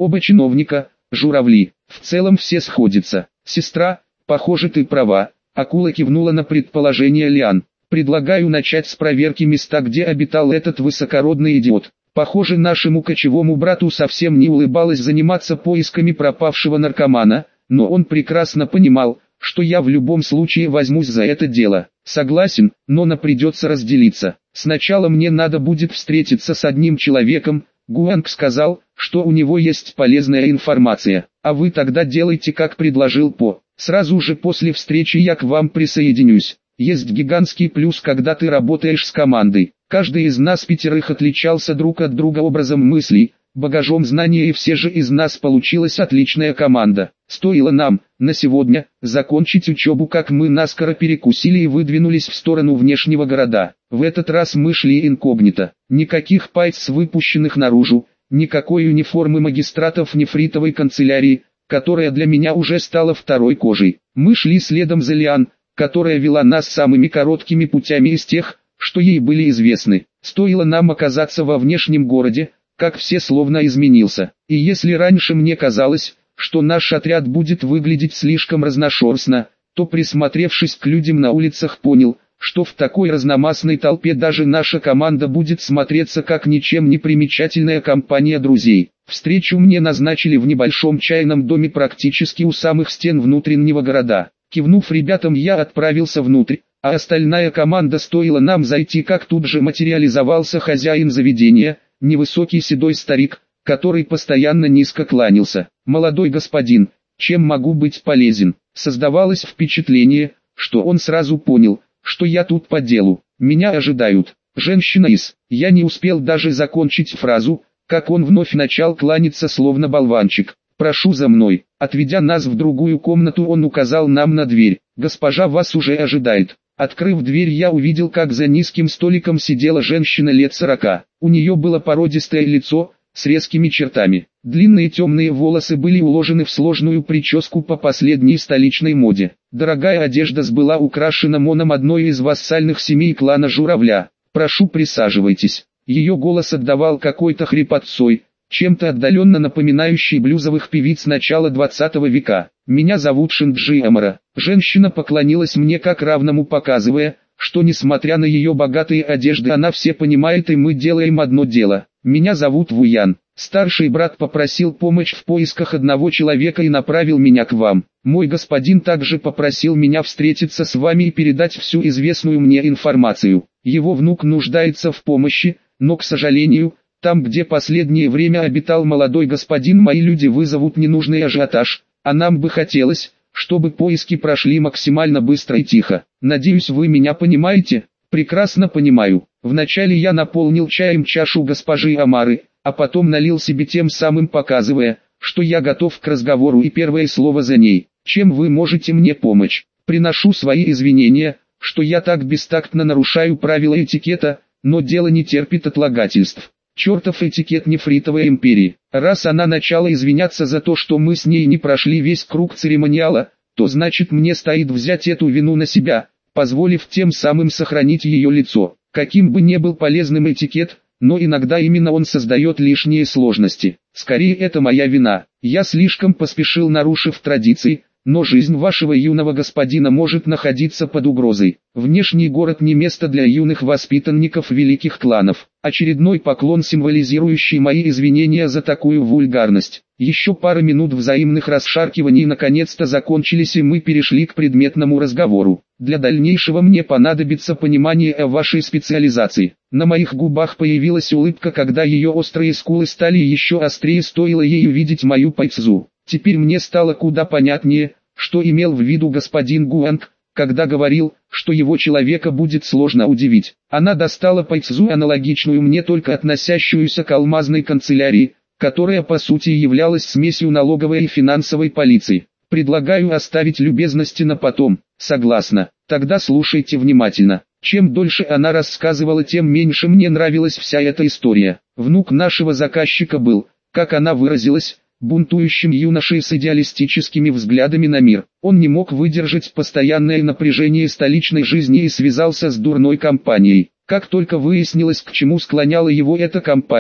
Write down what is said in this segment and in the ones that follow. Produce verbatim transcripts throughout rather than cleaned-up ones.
Оба чиновника, журавли, в целом все сходятся. Сестра, похоже ты права. Акула кивнула на предположение Лиан. Предлагаю начать с проверки места, где обитал этот высокородный идиот. Похоже, нашему кочевому брату совсем не улыбалось заниматься поисками пропавшего наркомана, но он прекрасно понимал, что я в любом случае возьмусь за это дело. Согласен, но нам придется разделиться. Сначала мне надо будет встретиться с одним человеком. Гуанг сказал, что у него есть полезная информация, а вы тогда делайте, как предложил По. Сразу же после встречи я к вам присоединюсь. Есть гигантский плюс, когда ты работаешь с командой. Каждый из нас пятерых отличался друг от друга образом мыслей, багажом знания, и все же из нас получилась отличная команда. Стоило нам, на сегодня, закончить учебу, как мы наскоро перекусили и выдвинулись в сторону внешнего города. В этот раз мы шли инкогнито. Никаких пайц, выпущенных наружу, никакой униформы магистратов нефритовой канцелярии, которая для меня уже стала второй кожей. Мы шли следом за Лиан, которая вела нас самыми короткими путями из тех, что ей были известны. Стоило нам оказаться во внешнем городе, как все словно изменился. И если раньше мне казалось, что наш отряд будет выглядеть слишком разношерстно, то, присмотревшись к людям на улицах, понял, что в такой разномастной толпе даже наша команда будет смотреться как ничем не примечательная компания друзей. Встречу мне назначили в небольшом чайном доме практически у самых стен внутреннего города. Кивнув ребятам, я отправился внутрь, а остальная команда, стоило нам зайти, как тут же материализовался хозяин заведения, невысокий седой старик, который постоянно низко кланялся. «Молодой господин, чем могу быть полезен?» Создавалось впечатление, что он сразу понял, что я тут по делу. Меня ожидают. Женщина из... Я не успел даже закончить фразу, как он вновь начал кланяться словно болванчик. «Прошу за мной». Отведя нас в другую комнату, он указал нам на дверь. «Госпожа вас уже ожидает». Открыв дверь, я увидел, как за низким столиком сидела женщина лет сорока. У нее было породистое лицо, с резкими чертами. Длинные темные волосы были уложены в сложную прическу по последней столичной моде. Дорогая одежда была украшена моном одной из вассальных семей клана Журавля. «Прошу, присаживайтесь». Ее голос отдавал какой-то хрипотцой, чем-то отдаленно напоминающий блюзовых певиц начала двадцатого века. «Меня зовут Шинджи Амара». Женщина поклонилась мне как равному, показывая, что несмотря на ее богатые одежды, она все понимает, и мы делаем одно дело. «Меня зовут Вуян. Старший брат попросил помощь в поисках одного человека и направил меня к вам. Мой господин также попросил меня встретиться с вами и передать всю известную мне информацию. Его внук нуждается в помощи, но, к сожалению, там, где последнее время обитал молодой господин, мои люди вызовут ненужный ажиотаж, а нам бы хотелось, чтобы поиски прошли максимально быстро и тихо. Надеюсь, вы меня понимаете?» «Прекрасно понимаю. Вначале я наполнил чаем чашу госпожи Амары, а потом налил себе, тем самым показывая, что я готов к разговору, и первое слово за ней. Чем вы можете мне помочь?» «Приношу свои извинения, что я так бестактно нарушаю правила этикета, но дело не терпит отлагательств. Чертов этикет нефритовой империи. Раз она начала извиняться за то, что мы с ней не прошли весь круг церемониала, то значит мне стоит взять эту вину на себя, позволив тем самым сохранить ее лицо. Каким бы ни был полезным этикет, но иногда именно он создает лишние сложности. Скорее, это моя вина. Я слишком поспешил, нарушив традиции, но жизнь вашего юного господина может находиться под угрозой. Внешний город не место для юных воспитанников великих кланов». Очередной поклон, символизирующий мои извинения за такую вульгарность. Еще пара минут взаимных расшаркиваний наконец-то закончились, и мы перешли к предметному разговору. «Для дальнейшего мне понадобится понимание о вашей специализации». На моих губах появилась улыбка, когда ее острые скулы стали еще острее, стоило ей увидеть мою пайцзу. Теперь мне стало куда понятнее, что имел в виду господин Гуанг, когда говорил, что его человека будет сложно удивить. Она достала пайцзу, аналогичную мне, только относящуюся к алмазной канцелярии, которая по сути являлась смесью налоговой и финансовой полиции. «Предлагаю оставить любезности на потом». «Согласна. Тогда слушайте внимательно». Чем дольше она рассказывала, тем меньше мне нравилась вся эта история. Внук нашего заказчика был, как она выразилась, бунтующим юношей с идеалистическими взглядами на мир. Он не мог выдержать постоянное напряжение столичной жизни и связался с дурной компанией. Как только выяснилось, к чему склоняла его эта компания,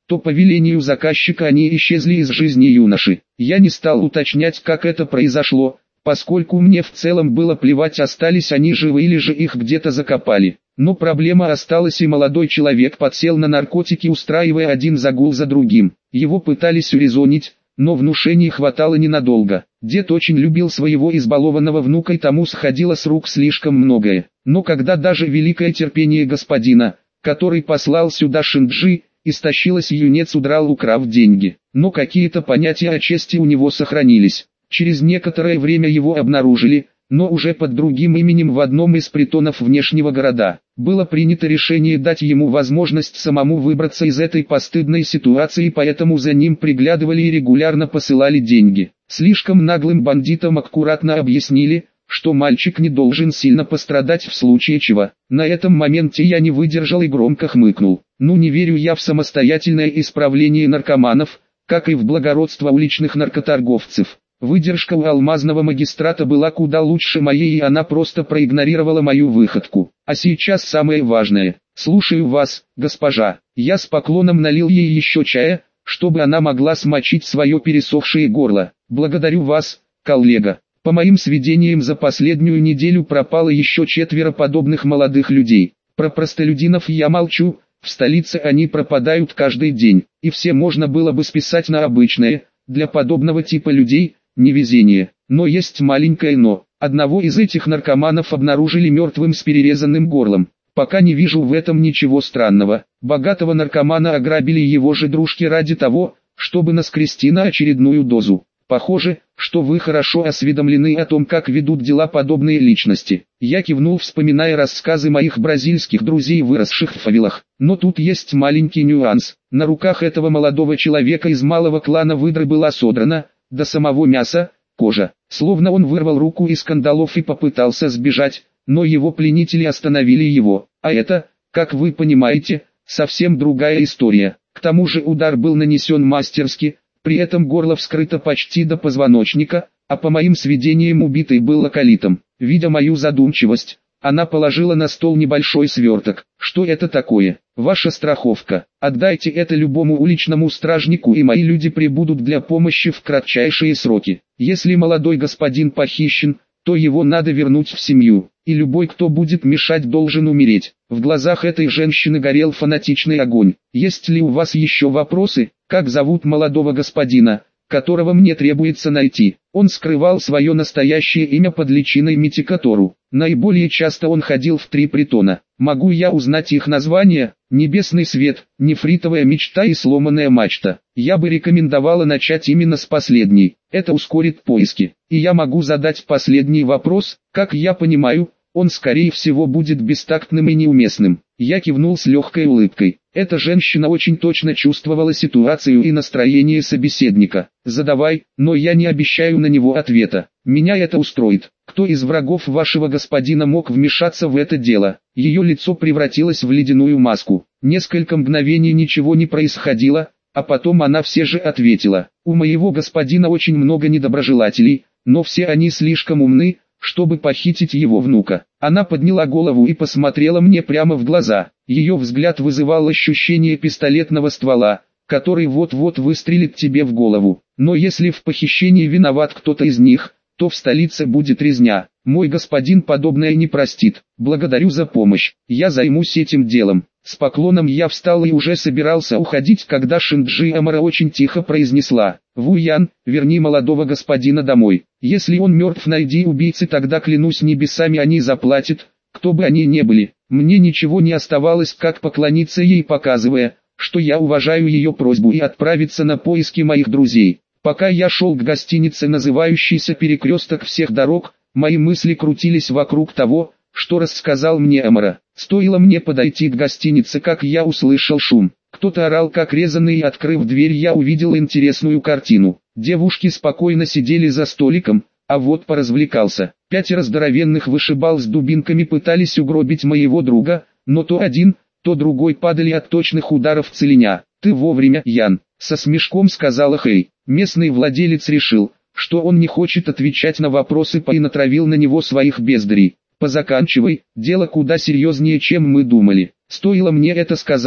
то по велению заказчика они исчезли из жизни юноши. Я не стал уточнять, как это произошло, поскольку мне в целом было плевать, остались они живы или же их где-то закопали. Но проблема осталась, и молодой человек подсел на наркотики, устраивая один загул за другим. Его пытались урезонить, но внушений хватало ненадолго. Дед очень любил своего избалованного внука, и тому сходило с рук слишком многое. Но когда даже великое терпение господина, который послал сюда Шинджи, истощилось, юнец удрал, украв деньги. Но какие-то понятия о чести у него сохранились. Через некоторое время его обнаружили, но уже под другим именем в одном из притонов внешнего города. Было принято решение дать ему возможность самому выбраться из этой постыдной ситуации, поэтому за ним приглядывали и регулярно посылали деньги. Слишком наглым бандитам аккуратно объяснили, что мальчик не должен сильно пострадать в случае чего. На этом моменте я не выдержал и громко хмыкнул. Ну, не верю я в самостоятельное исправление наркоманов, как и в благородство уличных наркоторговцев. Выдержка у алмазного магистрата была куда лучше моей, и она просто проигнорировала мою выходку. А сейчас самое важное. Слушаю вас, госпожа. Я с поклоном налил ей еще чая, чтобы она могла смочить свое пересохшее горло. Благодарю вас, коллега. По моим сведениям, за последнюю неделю пропало еще четверо подобных молодых людей. Про простолюдинов я молчу, в столице они пропадают каждый день, и все можно было бы списать на обычное, для подобного типа людей, невезение. Но есть маленькое но. Одного из этих наркоманов обнаружили мертвым с перерезанным горлом. Пока не вижу в этом ничего странного. Богатого наркомана ограбили его же дружки ради того, чтобы наскрести на очередную дозу. Похоже, что вы хорошо осведомлены о том, как ведут дела подобные личности. Я кивнул, вспоминая рассказы моих бразильских друзей, выросших в фавелах. Но тут есть маленький нюанс. На руках этого молодого человека из малого клана выдры была содрана, до самого мяса, кожа. Словно он вырвал руку из кандалов и попытался сбежать, но его пленители остановили его. А это, как вы понимаете, совсем другая история. К тому же удар был нанесен мастерски, при этом горло вскрыто почти до позвоночника, а по моим сведениям убитый был лаколитом. Видя мою задумчивость, она положила на стол небольшой сверток. Что это такое? Ваша страховка. Отдайте это любому уличному стражнику, и мои люди прибудут для помощи в кратчайшие сроки. Если молодой господин похищен, то его надо вернуть в семью, и любой, кто будет мешать, должен умереть. В глазах этой женщины горел фанатичный огонь. Есть ли у вас еще вопросы? Как зовут молодого господина, которого мне требуется найти? Он скрывал свое настоящее имя под личиной Митикатору. Наиболее часто он ходил в три притона. Могу я узнать их названия? Небесный свет, нефритовая мечта и сломанная мачта. Я бы рекомендовала начать именно с последней. Это ускорит поиски. И я могу задать последний вопрос. Как я понимаю, он скорее всего будет бестактным и неуместным. Я кивнул с легкой улыбкой. Эта женщина очень точно чувствовала ситуацию и настроение собеседника. Задавай, но я не обещаю на него ответа. Меня это устроит. Кто из врагов вашего господина мог вмешаться в это дело? Ее лицо превратилось в ледяную маску. Несколько мгновений ничего не происходило, а потом она все же ответила. У моего господина очень много недоброжелателей, но все они слишком умны, чтобы похитить его внука. Она подняла голову и посмотрела мне прямо в глаза. Ее взгляд вызывал ощущение пистолетного ствола, который вот-вот выстрелит тебе в голову. Но если в похищении виноват кто-то из них, то в столице будет резня. Мой господин подобное не простит. Благодарю за помощь. Я займусь этим делом. С поклоном я встал и уже собирался уходить, когда Шинджи Амара очень тихо произнесла: «Вуян, верни молодого господина домой. Если он мертв, найди убийцы, тогда клянусь небесами, они заплатят, кто бы они ни были». Мне ничего не оставалось, как поклониться ей, показывая, что я уважаю ее просьбу, и отправиться на поиски моих друзей. Пока я шел к гостинице, называющейся «Перекресток всех дорог», мои мысли крутились вокруг того, что рассказал мне Амара. Стоило мне подойти к гостинице, как я услышал шум. Кто-то орал как резаный, и, открыв дверь, я увидел интересную картину. Девушки спокойно сидели за столиком, а вот поразвлекался. Пятеро здоровенных вышибал с дубинками пытались угробить моего друга, но то один, то другой падали от точных ударов целиня. «Ты вовремя, Ян», — со смешком сказала Хэй. Местный владелец решил, что он не хочет отвечать на вопросы, и натравил на него своих бездарей. «Позаканчивай, дело куда серьезнее, чем мы думали». Стоило мне это сказать,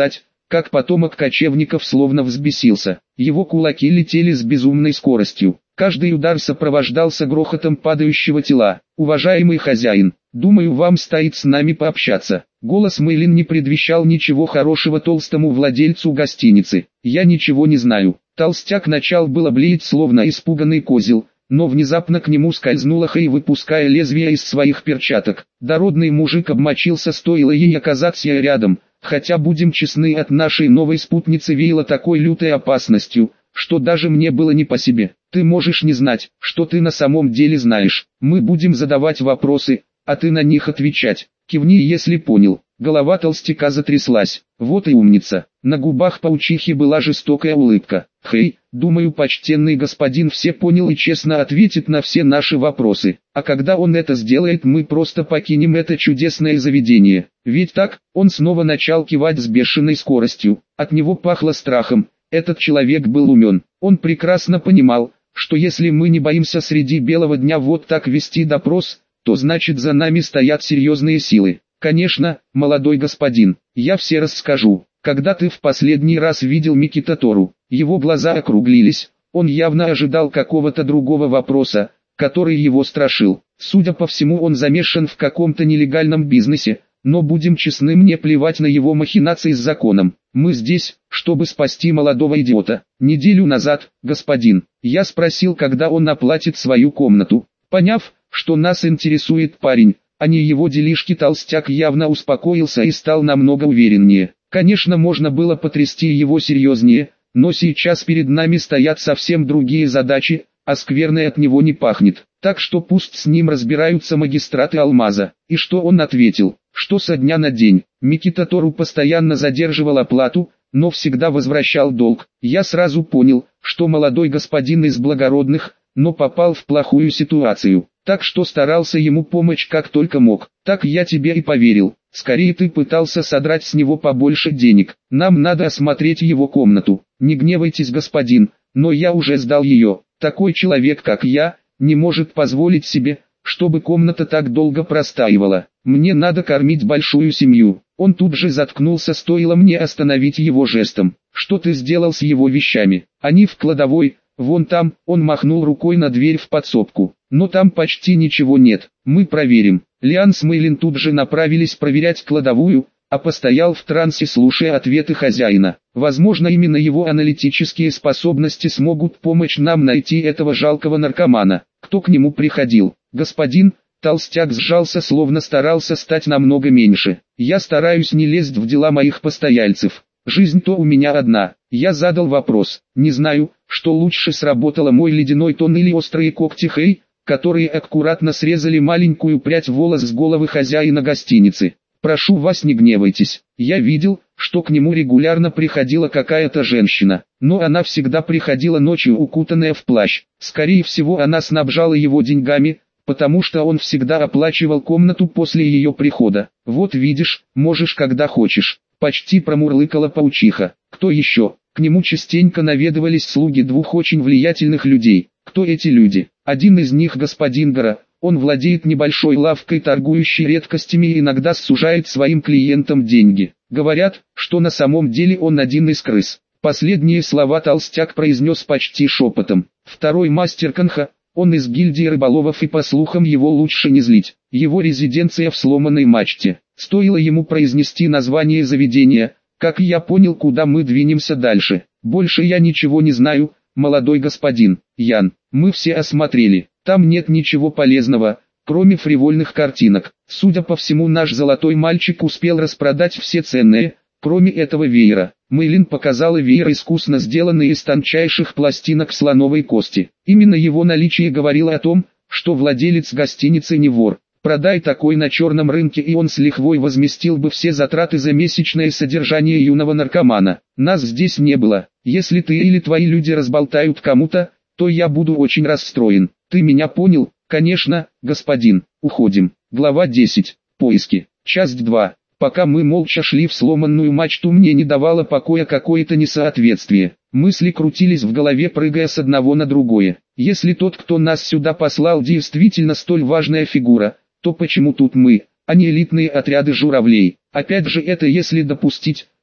как потомок кочевников словно взбесился. Его кулаки летели с безумной скоростью. Каждый удар сопровождался грохотом падающего тела. «Уважаемый хозяин, думаю, вам стоит с нами пообщаться». Голос Мэйлин не предвещал ничего хорошего толстому владельцу гостиницы. «Я ничего не знаю». Толстяк начал было блеять, словно испуганный козел, но внезапно к нему скользнула Хэй, выпуская лезвие из своих перчаток. Дородный мужик обмочился, стоило ей оказаться рядом, хотя, будем честны, от нашей новой спутницы веяло такой лютой опасностью, что даже мне было не по себе. «Ты можешь не знать, что ты на самом деле знаешь. Мы будем задавать вопросы, а ты на них отвечать. Кивни, если понял». Голова толстяка затряслась. Вот и умница. На губах паучихи была жестокая улыбка. «Хей, думаю, почтенный господин все понял и честно ответит на все наши вопросы. А когда он это сделает, мы просто покинем это чудесное заведение. Ведь так?» Он снова начал кивать с бешеной скоростью. От него пахло страхом. Этот человек был умен. Он прекрасно понимал, что если мы не боимся среди белого дня вот так вести допрос, то значит за нами стоят серьезные силы. «Конечно, молодой господин, я все расскажу. Когда ты в последний раз видел Микитатору?» Его глаза округлились, он явно ожидал какого-то другого вопроса, который его страшил. Судя по всему, он замешан в каком-то нелегальном бизнесе, но будем честны, мне плевать на его махинации с законом. Мы здесь, чтобы спасти молодого идиота. Неделю назад, господин, я спросил, когда он оплатит свою комнату. Поняв, что нас интересует парень, а не его делишки, толстяк явно успокоился и стал намного увереннее. Конечно, можно было потрясти его серьезнее, но сейчас перед нами стоят совсем другие задачи, а скверной от него не пахнет. Так что пусть с ним разбираются магистраты Алмаза. И что он ответил? Что со дня на день. Микитатору постоянно задерживал оплату, но всегда возвращал долг. Я сразу понял, что молодой господин из благородных, но попал в плохую ситуацию. Так что старался ему помочь как только мог. Так я тебе и поверил. Скорее ты пытался содрать с него побольше денег. Нам надо осмотреть его комнату. Не гневайтесь, господин, но я уже сдал ее. Такой человек, как я, не может позволить себе, чтобы комната так долго простаивала. Мне надо кормить большую семью. Он тут же заткнулся, стоило мне остановить его жестом. Что ты сделал с его вещами? Они в кладовой. Вон там. Он махнул рукой на дверь в подсобку. Но там почти ничего нет. Мы проверим. Лиан с Мэйлин тут же направились проверять кладовую, а постоял в трансе, слушая ответы хозяина. Возможно, именно его аналитические способности смогут помочь нам найти этого жалкого наркомана. Кто к нему приходил? Господин. Толстяк сжался, словно старался стать намного меньше. Я стараюсь не лезть в дела моих постояльцев. Жизнь-то у меня одна. Я задал вопрос. Не знаю, что лучше сработало, мой ледяной тон или острые когти Хэй, которые аккуратно срезали маленькую прядь волос с головы хозяина гостиницы. Прошу вас, не гневайтесь. Я видел, что к нему регулярно приходила какая-то женщина, но она всегда приходила ночью, укутанная в плащ. Скорее всего, она снабжала его деньгами, потому что он всегда оплачивал комнату после ее прихода. Вот видишь, можешь когда хочешь. Почти промурлыкала паучиха. Кто еще? К нему частенько наведывались слуги двух очень влиятельных людей. Кто эти люди? Один из них господин Гора. Он владеет небольшой лавкой, торгующей редкостями, и иногда сужает своим клиентам деньги. Говорят, что на самом деле он один из крыс. Последние слова толстяк произнес почти шепотом. Второй мастер Канха. Он из гильдии рыболовов, и по слухам его лучше не злить. Его резиденция в сломанной мачте. Стоило ему произнести название заведения, как я понял, куда мы двинемся дальше. Больше я ничего не знаю, молодой господин. Ян, мы все осмотрели. Там нет ничего полезного, кроме фривольных картинок. Судя по всему, наш золотой мальчик успел распродать все ценные, кроме этого веера. Мэйлин показала веер, искусно сделанный из тончайших пластинок слоновой кости. Именно его наличие говорило о том, что владелец гостиницы не вор. Продай такой на черном рынке, и он с лихвой возместил бы все затраты за месячное содержание юного наркомана. Нас здесь не было. Если ты или твои люди разболтают кому-то, то я буду очень расстроен. Ты меня понял? Конечно, господин. Уходим. Глава десять. Поиски. Часть два. Пока мы молча шли в сломанную мачту, мне не давало покоя какое-то несоответствие. Мысли крутились в голове, прыгая с одного на другое. Если тот, кто нас сюда послал, действительно столь важная фигура, то почему тут мы, а не элитные отряды журавлей? Опять же, это если допустить,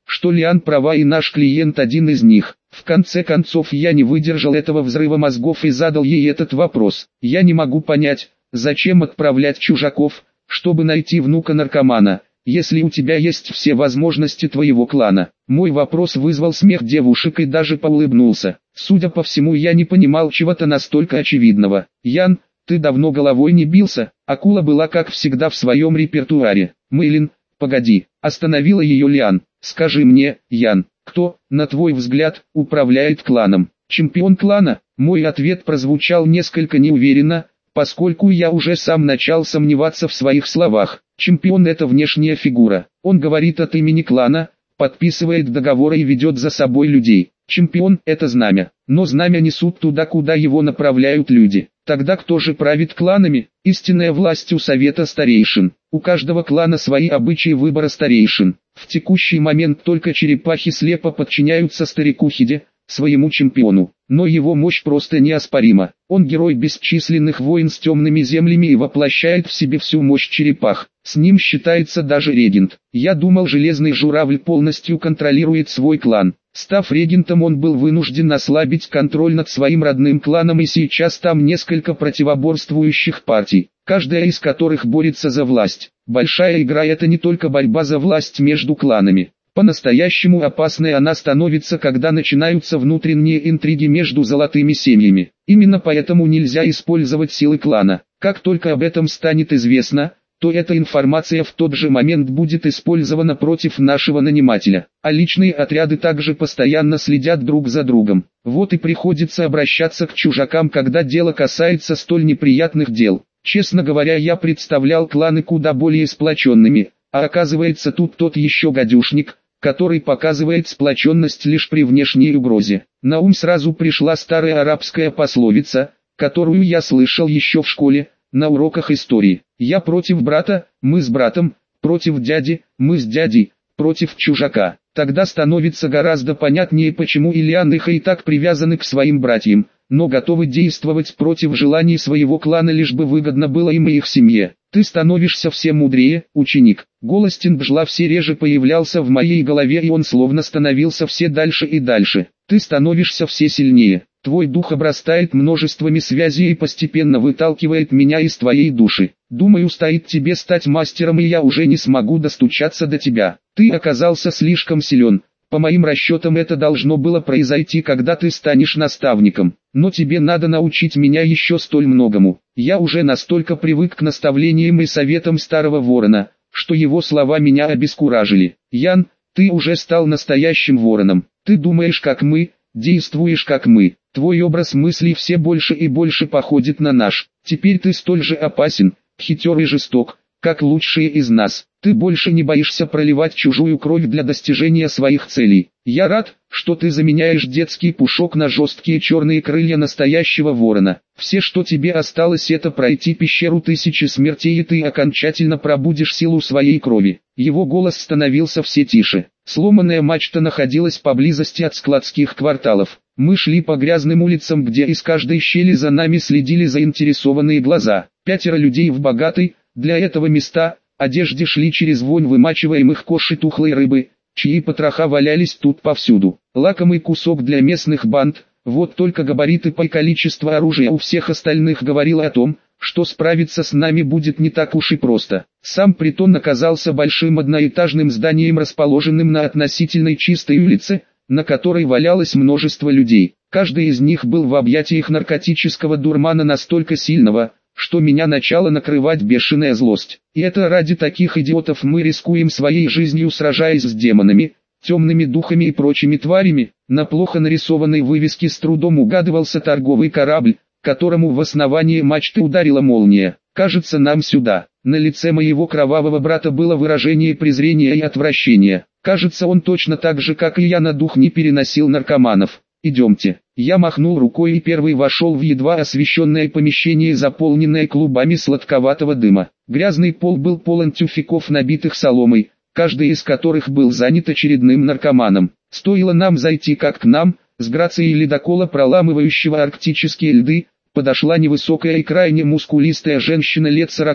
что Лиан права и наш клиент один из них. В конце концов я не выдержал этого взрыва мозгов и задал ей этот вопрос. Я не могу понять, зачем отправлять чужаков, чтобы найти внука наркомана, если у тебя есть все возможности твоего клана. Мой вопрос вызвал смех девушек и даже поулыбнулся. Судя по всему, я не понимал чего-то настолько очевидного. Ян, ты давно головой не бился? Акула была как всегда в своем репертуаре. Мэйлин, погоди, остановила ее Лиан. Скажи мне, Ян, кто, на твой взгляд, управляет кланом? Чемпион клана? Мой ответ прозвучал несколько неуверенно, поскольку я уже сам начал сомневаться в своих словах. Чемпион — это внешняя фигура. Он говорит от имени клана, подписывает договоры и ведет за собой людей. Чемпион — это знамя, но знамя несут туда, куда его направляют люди. Тогда кто же правит кланами? Истинная власть у совета старейшин. У каждого клана свои обычаи выбора старейшин. В текущий момент только черепахи слепо подчиняются старику Хиде, своему чемпиону. Но его мощь просто неоспорима. Он герой бесчисленных войн с темными землями и воплощает в себе всю мощь черепах. С ним считается даже регент. Я думал, железный журавль полностью контролирует свой клан. Став регентом, он был вынужден ослабить контроль над своим родным кланом, и сейчас там несколько противоборствующих партий, каждая из которых борется за власть. Большая игра — это не только борьба за власть между кланами. По-настоящему опасной она становится, когда начинаются внутренние интриги между золотыми семьями. Именно поэтому нельзя использовать силы клана. Как только об этом станет известно, то эта информация в тот же момент будет использована против нашего нанимателя. А личные отряды также постоянно следят друг за другом. Вот и приходится обращаться к чужакам, когда дело касается столь неприятных дел. Честно говоря, я представлял кланы куда более сплоченными, а оказывается тут тот еще гадюшник, который показывает сплоченность лишь при внешней угрозе. На ум сразу пришла старая арабская пословица, которую я слышал еще в школе, на уроках истории. Я против брата, мы с братом, против дяди, мы с дядей, против чужака. Тогда становится гораздо понятнее, почему Ильян и Хэй так привязаны к своим братьям, но готовы действовать против желаний своего клана, лишь бы выгодно было им и их семье. Ты становишься все мудрее, ученик. Голос Тинджла все реже появлялся в моей голове, и он словно становился все дальше и дальше. Ты становишься все сильнее. Твой дух обрастает множествами связей и постепенно выталкивает меня из твоей души. Думаю, стоит тебе стать мастером, и я уже не смогу достучаться до тебя. Ты оказался слишком силен. По моим расчетам, это должно было произойти, когда ты станешь наставником. Но тебе надо научить меня еще столь многому. Я уже настолько привык к наставлениям и советам старого ворона, что его слова меня обескуражили. Ян, ты уже стал настоящим вороном. Ты думаешь как мы, действуешь как мы. Твой образ мыслей все больше и больше походит на наш. Теперь ты столь же опасен, хитер и жесток, как лучшие из нас. Ты больше не боишься проливать чужую кровь для достижения своих целей. Я рад, что ты заменяешь детский пушок на жесткие черные крылья настоящего ворона. Все, что тебе осталось, это пройти пещеру тысячи смертей, и ты окончательно пробудишь силу своей крови. Его голос становился все тише. Сломанная мачта находилась поблизости от складских кварталов. Мы шли по грязным улицам, где из каждой щели за нами следили заинтересованные глаза. Пятеро людей в богатой, для этого места, одежде шли через вонь вымачиваемых кош и тухлой рыбы, чьи потроха валялись тут повсюду. Лакомый кусок для местных банд, вот только габариты и количество оружия у всех остальных говорило о том, что справиться с нами будет не так уж и просто. Сам притон оказался большим одноэтажным зданием, расположенным на относительно чистой улице, на которой валялось множество людей. Каждый из них был в объятиях наркотического дурмана настолько сильного, что меня начала накрывать бешеная злость. И это ради таких идиотов мы рискуем своей жизнью, сражаясь с демонами, темными духами и прочими тварями. На плохо нарисованной вывеске с трудом угадывался торговый корабль, которому в основании мачты ударила молния. «Кажется, нам сюда». На лице моего кровавого брата было выражение презрения и отвращения. Кажется, он точно так же, как и я, на дух не переносил наркоманов. «Идемте». Я махнул рукой и первый вошел в едва освещенное помещение, заполненное клубами сладковатого дыма. Грязный пол был полон тюфяков, набитых соломой, каждый из которых был занят очередным наркоманом. Стоило нам зайти, как к нам, с грацией ледокола, проламывающего арктические льды, подошла невысокая и крайне мускулистая женщина лет сорока,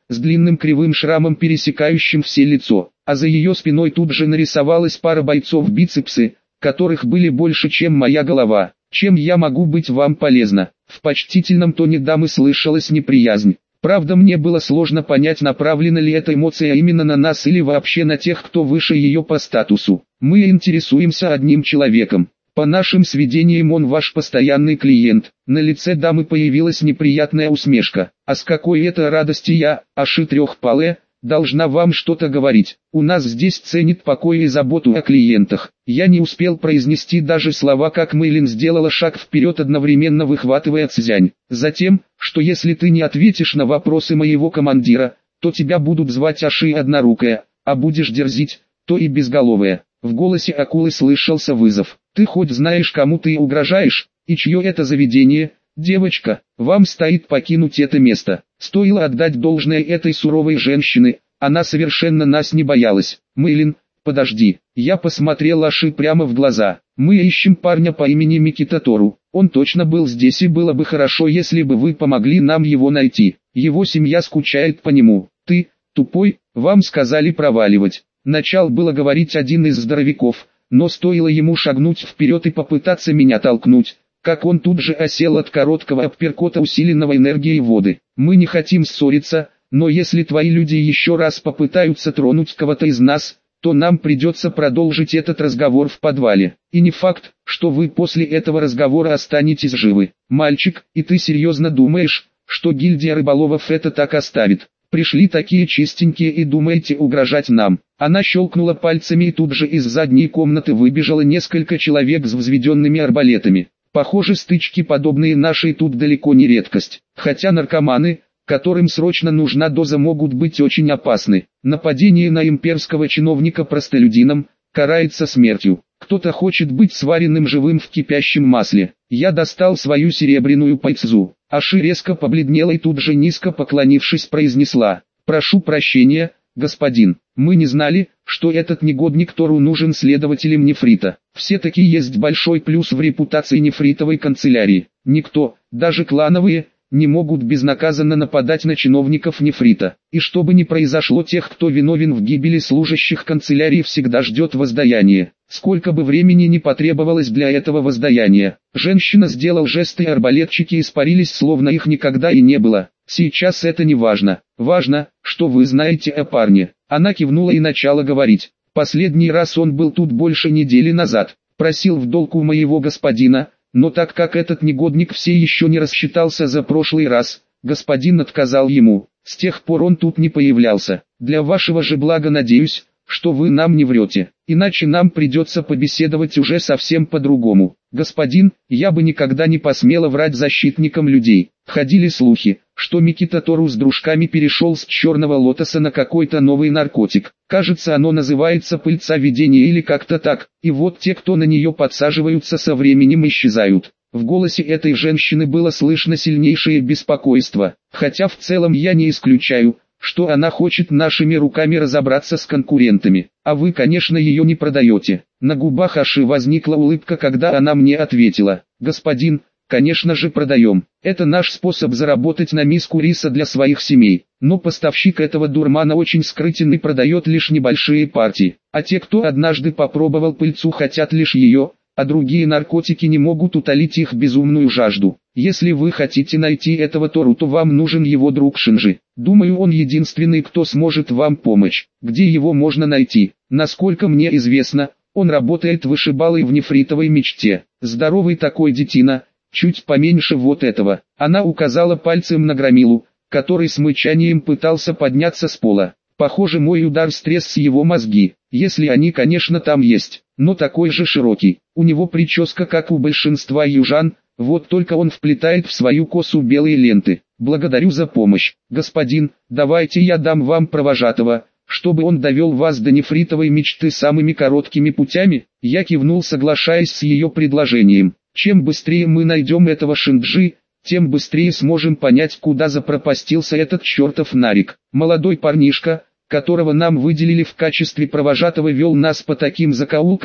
с длинным кривым шрамом, пересекающим все лицо, а за ее спиной тут же нарисовалась пара бойцов, бицепсы, которых были больше, чем моя голова. «Чем я могу быть вам полезна?» В почтительном тоне дамы слышалась неприязнь. Правда, мне было сложно понять, направлена ли эта эмоция именно на нас или вообще на тех, кто выше ее по статусу. «Мы интересуемся одним человеком. По нашим сведениям, он ваш постоянный клиент». На лице дамы появилась неприятная усмешка. «А с какой это радости я, Аши Трехпалая, должна вам что-то говорить? У нас здесь ценят покой и заботу о клиентах». Я не успел произнести даже слова, как Мэйлин сделала шаг вперед, одновременно выхватывая Цзянь. «Затем, что если ты не ответишь на вопросы моего командира, то тебя будут звать Аши Однорукая, а будешь дерзить, то и Безголовая». В голосе акулы слышался вызов. «Ты хоть знаешь, кому ты угрожаешь, и чье это заведение? Девочка, вам стоит покинуть это место». Стоило отдать должное этой суровой женщине, она совершенно нас не боялась. «Мэйлин, подожди». Я посмотрел Аши прямо в глаза. «Мы ищем парня по имени Микитатору. Он точно был здесь, и было бы хорошо, если бы вы помогли нам его найти. Его семья скучает по нему. Ты, тупой, вам сказали проваливать». Начал было говорить один из здоровяков, но стоило ему шагнуть вперед и попытаться меня толкнуть, как он тут же осел от короткого апперкота, усиленного энергией воды. «Мы не хотим ссориться, но если твои люди еще раз попытаются тронуть кого-то из нас, то нам придется продолжить этот разговор в подвале. И не факт, что вы после этого разговора останетесь живы. Мальчик, и ты серьезно думаешь, что гильдия рыболовов это так оставит? Пришли такие чистенькие и думаете угрожать нам?» Она щелкнула пальцами, и тут же из задней комнаты выбежало несколько человек с взведенными арбалетами. Похоже, стычки, подобные нашей, тут далеко не редкость. Хотя наркоманы, которым срочно нужна доза, могут быть очень опасны. Нападение на имперского чиновника простолюдином карается смертью. Кто-то хочет быть сваренным живым в кипящем масле. Я достал свою серебряную пайцзу. Аши резко побледнела и тут же, низко поклонившись, произнесла: «Прошу прощения, господин, мы не знали, что этот негодник Тору нужен следователям нефрита. Все-таки есть большой плюс в репутации нефритовой канцелярии. Никто, даже клановые, не могут безнаказанно нападать на чиновников нефрита. И что бы ни произошло, тех, кто виновен в гибели служащих канцелярии, всегда ждет воздаяние. Сколько бы времени ни потребовалось для этого воздаяния». Женщина сделал жест, и арбалетчики испарились, словно их никогда и не было. «Сейчас это не важно. Важно, что вы знаете о парне». Она кивнула и начала говорить. «Последний раз он был тут больше недели назад. Просил в долг у моего господина, но так как этот негодник все еще не рассчитался за прошлый раз, господин отказал ему. С тех пор он тут не появлялся. Для вашего же блага надеюсь, что вы нам не врете, иначе нам придется побеседовать уже совсем по-другому. Господин, я бы никогда не посмела врать защитникам людей. Ходили слухи, что Микитатору с дружками перешел с черного лотоса на какой-то новый наркотик. Кажется, оно называется пыльца видения или как-то так, и вот те, кто на нее подсаживаются, со временем исчезают». В голосе этой женщины было слышно сильнейшее беспокойство, хотя в целом я не исключаю, что она хочет нашими руками разобраться с конкурентами. А вы, конечно, ее не продаете. На губах Аши возникла улыбка, когда она мне ответила: «Господин, конечно же продаем. Это наш способ заработать на миску риса для своих семей. Но поставщик этого дурмана очень скрытен и продает лишь небольшие партии. А те, кто однажды попробовал пыльцу, хотят лишь ее, а другие наркотики не могут утолить их безумную жажду. Если вы хотите найти этого Тору, то вам нужен его друг Шинджи. Думаю, он единственный, кто сможет вам помочь. Где его можно найти? Насколько мне известно, он работает вышибалой в нефритовой мечте. Здоровый такой детина, чуть поменьше вот этого». Она указала пальцем на громилу, который с мычанием пытался подняться с пола. Похоже, мой удар стряс его мозги, если они, конечно, там есть, но такой же широкий. У него прическа, как у большинства южан, вот только он вплетает в свою косу белые ленты. «Благодарю за помощь, господин, давайте я дам вам провожатого, чтобы он довел вас до нефритовой мечты самыми короткими путями». Я кивнул, соглашаясь с ее предложением. Чем быстрее мы найдем этого Шинджи, тем быстрее сможем понять, куда запропастился этот чертов Нарик. Молодой парнишка, которого нам выделили в качестве провожатого, вел нас по таким закоулкам,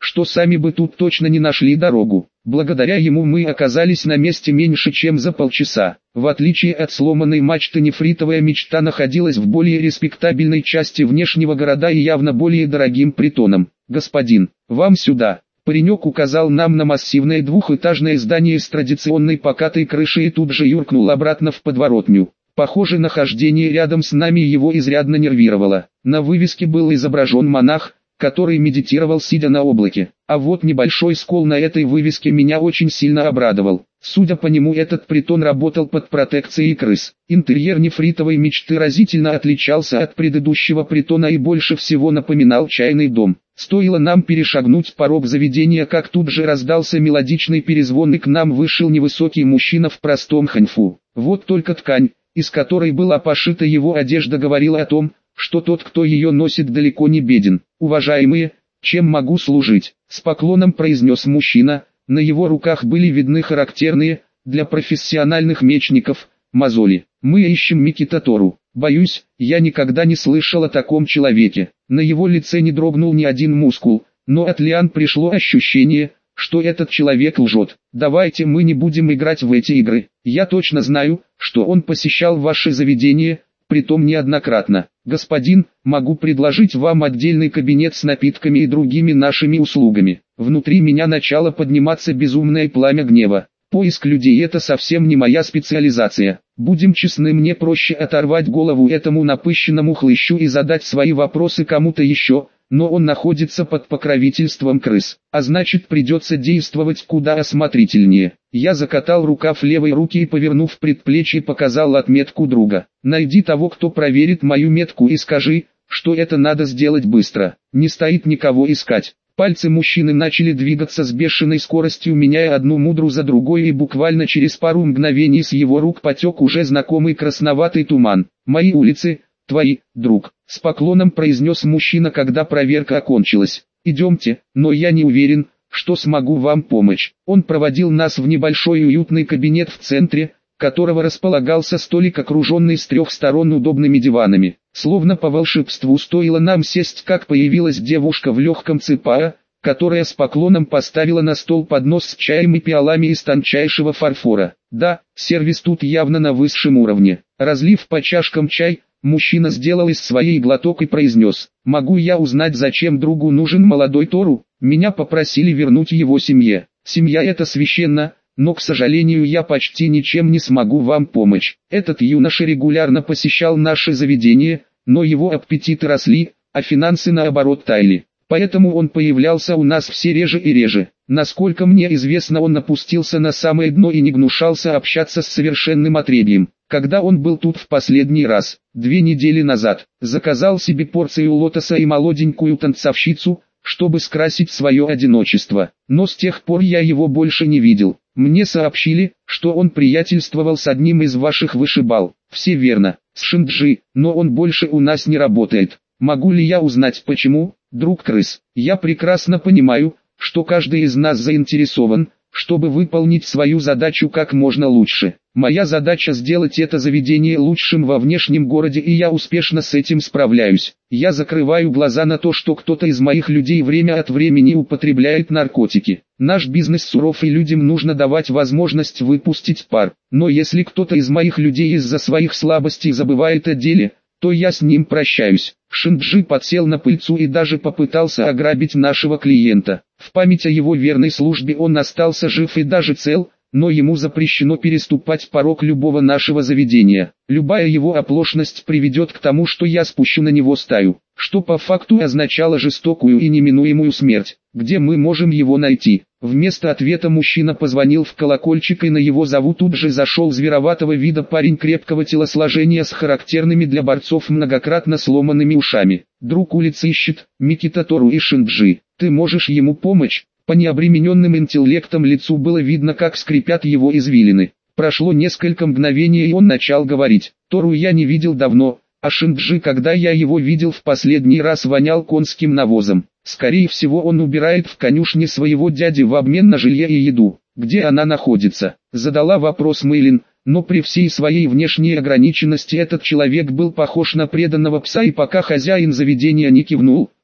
что сами бы тут точно не нашли дорогу. Благодаря ему мы оказались на месте меньше чем за полчаса. В отличие от сломанной мачты, нефритовая мечта находилась в более респектабельной части внешнего города и явно более дорогим притоном. «Господин, вам сюда!» Паренек указал нам на массивное двухэтажное здание с традиционной покатой крышей и тут же юркнул обратно в подворотню. Похоже, нахождение рядом с нами его изрядно нервировало. На вывеске был изображен монах, который медитировал, сидя на облаке. А вот небольшой скол на этой вывеске меня очень сильно обрадовал. Судя по нему, этот притон работал под протекцией крыс. Интерьер нефритовой мечты разительно отличался от предыдущего притона и больше всего напоминал чайный дом. Стоило нам перешагнуть порог заведения, как тут же раздался мелодичный перезвон, и к нам вышел невысокий мужчина в простом ханьфу. Вот только ткань, из которой была пошита его одежда, говорила о том, что тот, кто ее носит, далеко не беден. «Уважаемые, чем могу служить?» — с поклоном произнес мужчина. На его руках были видны характерные, для профессиональных мечников, мозоли. «Мы ищем Микита Тору. Боюсь, я никогда не слышал о таком человеке». На его лице не дрогнул ни один мускул, но от Лиан пришло ощущение, что этот человек лжет. «Давайте мы не будем играть в эти игры. Я точно знаю, что он посещал ваше заведение, притом неоднократно. Господин, могу предложить вам отдельный кабинет с напитками и другими нашими услугами». Внутри меня начало подниматься безумное пламя гнева. Поиск людей — это совсем не моя специализация. Будем честны, мне проще оторвать голову этому напыщенному хлыщу и задать свои вопросы кому-то еще, но он находится под покровительством крыс, а значит придется действовать куда осмотрительнее. Я закатал рукав левой руки и, повернув предплечье, показал отметку друга. «Найди того, кто проверит мою метку, и скажи, что это надо сделать быстро. Не стоит никого искать». Пальцы мужчины начали двигаться с бешеной скоростью, меняя одну мудру за другой, и буквально через пару мгновений с его рук потек уже знакомый красноватый туман. «Мои улицы, твои, друг», — с поклоном произнес мужчина, когда проверка окончилась. «Идемте, но я не уверен, что смогу вам помочь». Он проводил нас в небольшой уютный кабинет в центре, которого располагался столик, окруженный с трех сторон удобными диванами. Словно по волшебству, стоило нам сесть, как появилась девушка в легком ципаа, которая с поклоном поставила на стол поднос с чаем и пиалами из тончайшего фарфора. Да, сервис тут явно на высшем уровне. Разлив по чашкам чай, мужчина сделал из своей глоток и произнес: «Могу я узнать, зачем другу нужен молодой Тору? Меня попросили вернуть его семье. Семья — это священно, но, к сожалению, я почти ничем не смогу вам помочь. Этот юноша регулярно посещал наше заведение, но его аппетиты росли, а финансы наоборот таяли. Поэтому он появлялся у нас все реже и реже. Насколько мне известно, он опустился на самое дно и не гнушался общаться с совершенным отребьем. Когда он был тут в последний раз, две недели назад, заказал себе порцию лотоса и молоденькую танцовщицу, чтобы скрасить свое одиночество. Но с тех пор я его больше не видел. Мне сообщили, что он приятельствовал с одним из ваших вышибал». «Все верно, с Шинджи, но он больше у нас не работает. Могу ли я узнать почему, друг крыс?» «Я прекрасно понимаю, что каждый из нас заинтересован, чтобы выполнить свою задачу как можно лучше. Моя задача сделать это заведение лучшим во внешнем городе, и я успешно с этим справляюсь. Я закрываю глаза на то, что кто-то из моих людей время от времени употребляет наркотики. Наш бизнес суров, и людям нужно давать возможность выпустить пар. Но если кто-то из моих людей из-за своих слабостей забывает о деле, то я с ним прощаюсь». Шинджи подсел на пыльцу и даже попытался ограбить нашего клиента. В память о его верной службе он остался жив и даже цел, но ему запрещено переступать порог любого нашего заведения. Любая его оплошность приведет к тому, что я спущу на него стаю, что по факту означало жестокую и неминуемую смерть. «Где мы можем его найти?» Вместо ответа мужчина позвонил в колокольчик, и на его зову тут же зашел звероватого вида парень крепкого телосложения с характерными для борцов многократно сломанными ушами. «Друг улицы ищет, Микита Тору и Шинджи. Ты можешь ему помочь?» По необремененным интеллектом лицу было видно, как скрипят его извилины. Прошло несколько мгновений, и он начал говорить. «Тору я не видел давно, а Шинджи, когда я его видел в последний раз, вонял конским навозом. Скорее всего, он убирает в конюшне своего дяди в обмен на жилье и еду». «Где она находится?» — задала вопрос Мэйлин, но при всей своей внешней ограниченности этот человек был похож на преданного пса, и пока хозяин заведения не кивнул,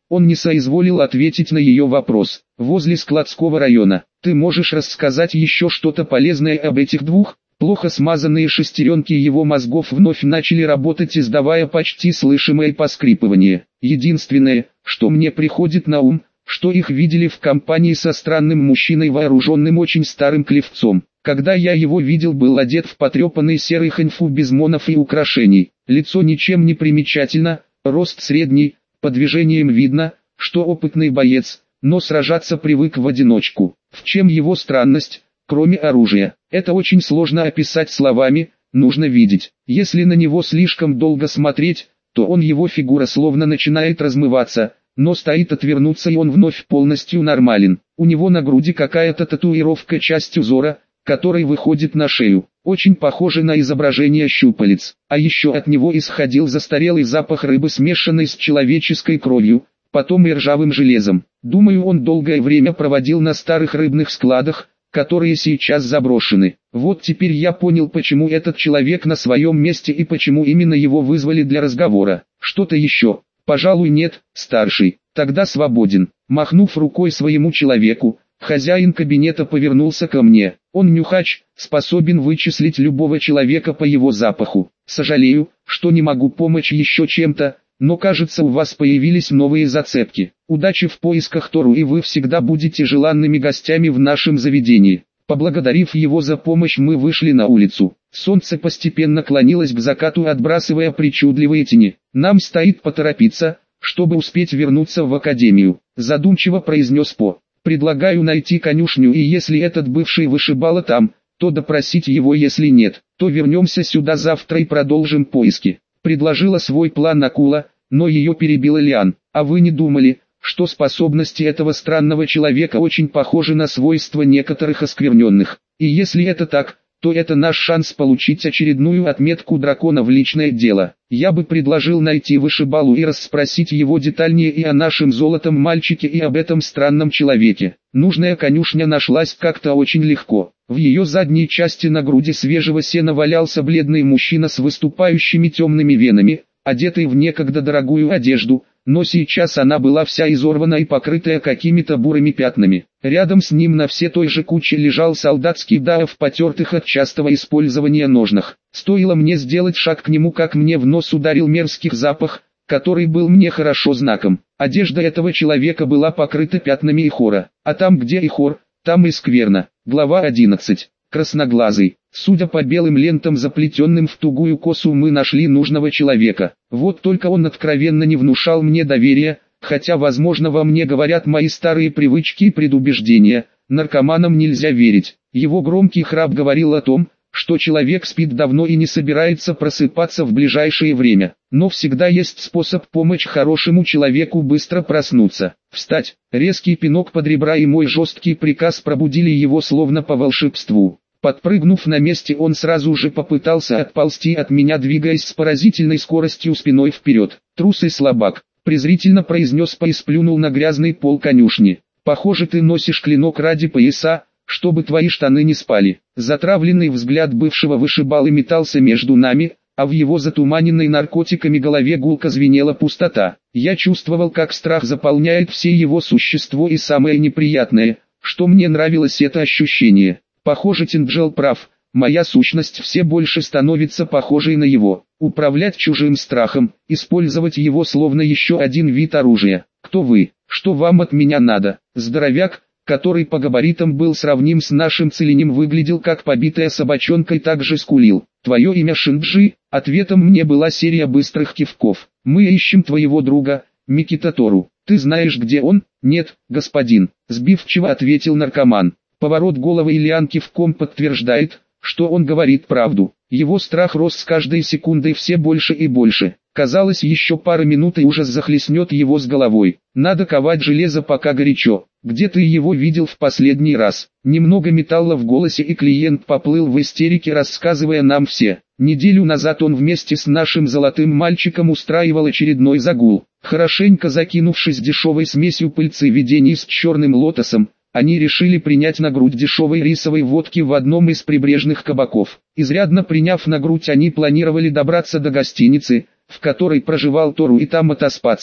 Он не соизволил ответить на ее вопрос. Возле складского района. Ты можешь рассказать еще что-то полезное об этих двух? Плохо смазанные шестеренки его мозгов вновь начали работать, издавая почти слышимое поскрипывание. Единственное, что мне приходит на ум, что их видели в компании со странным мужчиной, вооруженным очень старым клевцом. Когда я его видел, был одет в потрепанный серый ханьфу без монов и украшений. Лицо ничем не примечательно, рост средний, по движениям видно, что опытный боец, но сражаться привык в одиночку. В чем его странность, кроме оружия? Это очень сложно описать словами, нужно видеть. Если на него слишком долго смотреть, то он, его фигура словно начинает размываться, но стоит отвернуться и он вновь полностью нормален. У него на груди какая-то татуировка, часть узора, который выходит на шею, очень похоже на изображение щупалец. А еще от него исходил застарелый запах рыбы, смешанный с человеческой кровью, потом и ржавым железом. Думаю, он долгое время проводил на старых рыбных складах, которые сейчас заброшены. Вот теперь я понял, почему этот человек на своем месте и почему именно его вызвали для разговора. Что-то еще? Пожалуй, нет, старший. Тогда свободен. Махнув рукой своему человеку, хозяин кабинета повернулся ко мне. Он нюхач, способен вычислить любого человека по его запаху. Сожалею, что не могу помочь еще чем-то, но кажется, у вас появились новые зацепки. Удачи в поисках Тору, и вы всегда будете желанными гостями в нашем заведении. Поблагодарив его за помощь, мы вышли на улицу. Солнце постепенно клонилось к закату, отбрасывая причудливые тени. Нам стоит поторопиться, чтобы успеть вернуться в академию, задумчиво произнес По. Предлагаю найти конюшню, и если этот бывший вышибала там, то допросить его, если нет, то вернемся сюда завтра и продолжим поиски. Предложила свой план Акула, но ее перебила Лиан. А вы не думали, что способности этого странного человека очень похожи на свойства некоторых оскверненных? И если это так, то это наш шанс получить очередную отметку дракона в личное дело. Я бы предложил найти вышибалу и расспросить его детальнее и о нашем золотом мальчике, и об этом странном человеке. Нужная конюшня нашлась как-то очень легко. В ее задней части на груди свежего сена валялся бледный мужчина с выступающими темными венами, одетый в некогда дорогую одежду, но сейчас она была вся изорвана и покрытая какими-то бурыми пятнами. Рядом с ним на все той же куче лежал солдатский дао в потертых от частого использования ножнах. Стоило мне сделать шаг к нему, как мне в нос ударил мерзкий запах, который был мне хорошо знаком. Одежда этого человека была покрыта пятнами ихора, а там, где ихор, там и скверно. Глава одиннадцать. Красноглазый. Судя по белым лентам, заплетенным в тугую косу, мы нашли нужного человека. Вот только он откровенно не внушал мне доверия, хотя, возможно, во мне говорят мои старые привычки и предубеждения. Наркоманам нельзя верить. Его громкий храп говорил о том, что человек спит давно и не собирается просыпаться в ближайшее время. Но всегда есть способ помочь хорошему человеку быстро проснуться. Встать. Резкий пинок под ребра и мой жесткий приказ пробудили его словно по волшебству. Подпрыгнув на месте, он сразу же попытался отползти от меня, двигаясь с поразительной скоростью спиной вперед. «Трус и слабак», — презрительно произнес По и сплюнул на грязный пол конюшни. «Похоже, ты носишь клинок ради пояса, чтобы твои штаны не спали». Затравленный взгляд бывшего вышибалы метался между нами, а в его затуманенной наркотиками голове гулко звенела пустота. Я чувствовал, как страх заполняет все его существо, и самое неприятное, что мне нравилось это ощущение. Похоже, Тинджел прав, моя сущность все больше становится похожей на его. Управлять чужим страхом, использовать его словно еще один вид оружия. Кто вы? Что вам от меня надо? Здоровяк, который по габаритам был сравним с нашим целинем, выглядел как побитая собачонка и также скулил. Твое имя Шинджи? Ответом мне была серия быстрых кивков. Мы ищем твоего друга, Микита Тору. Ты знаешь, где он? Нет, господин, сбивчиво ответил наркоман. Поворот головы Ильян кивком подтверждает, что он говорит правду. Его страх рос с каждой секундой все больше и больше. Казалось, еще пара минут и ужас захлестнет его с головой. Надо ковать железо, пока горячо. Где ты его видел в последний раз? Немного металла в голосе, и клиент поплыл в истерике, рассказывая нам все. Неделю назад он вместе с нашим золотым мальчиком устраивал очередной загул. Хорошенько закинувшись дешевой смесью пыльцы видений с черным лотосом, они решили принять на грудь дешевой рисовой водки в одном из прибрежных кабаков. Изрядно приняв на грудь, они планировали добраться до гостиницы, в которой проживал Тору, и там отоспаться,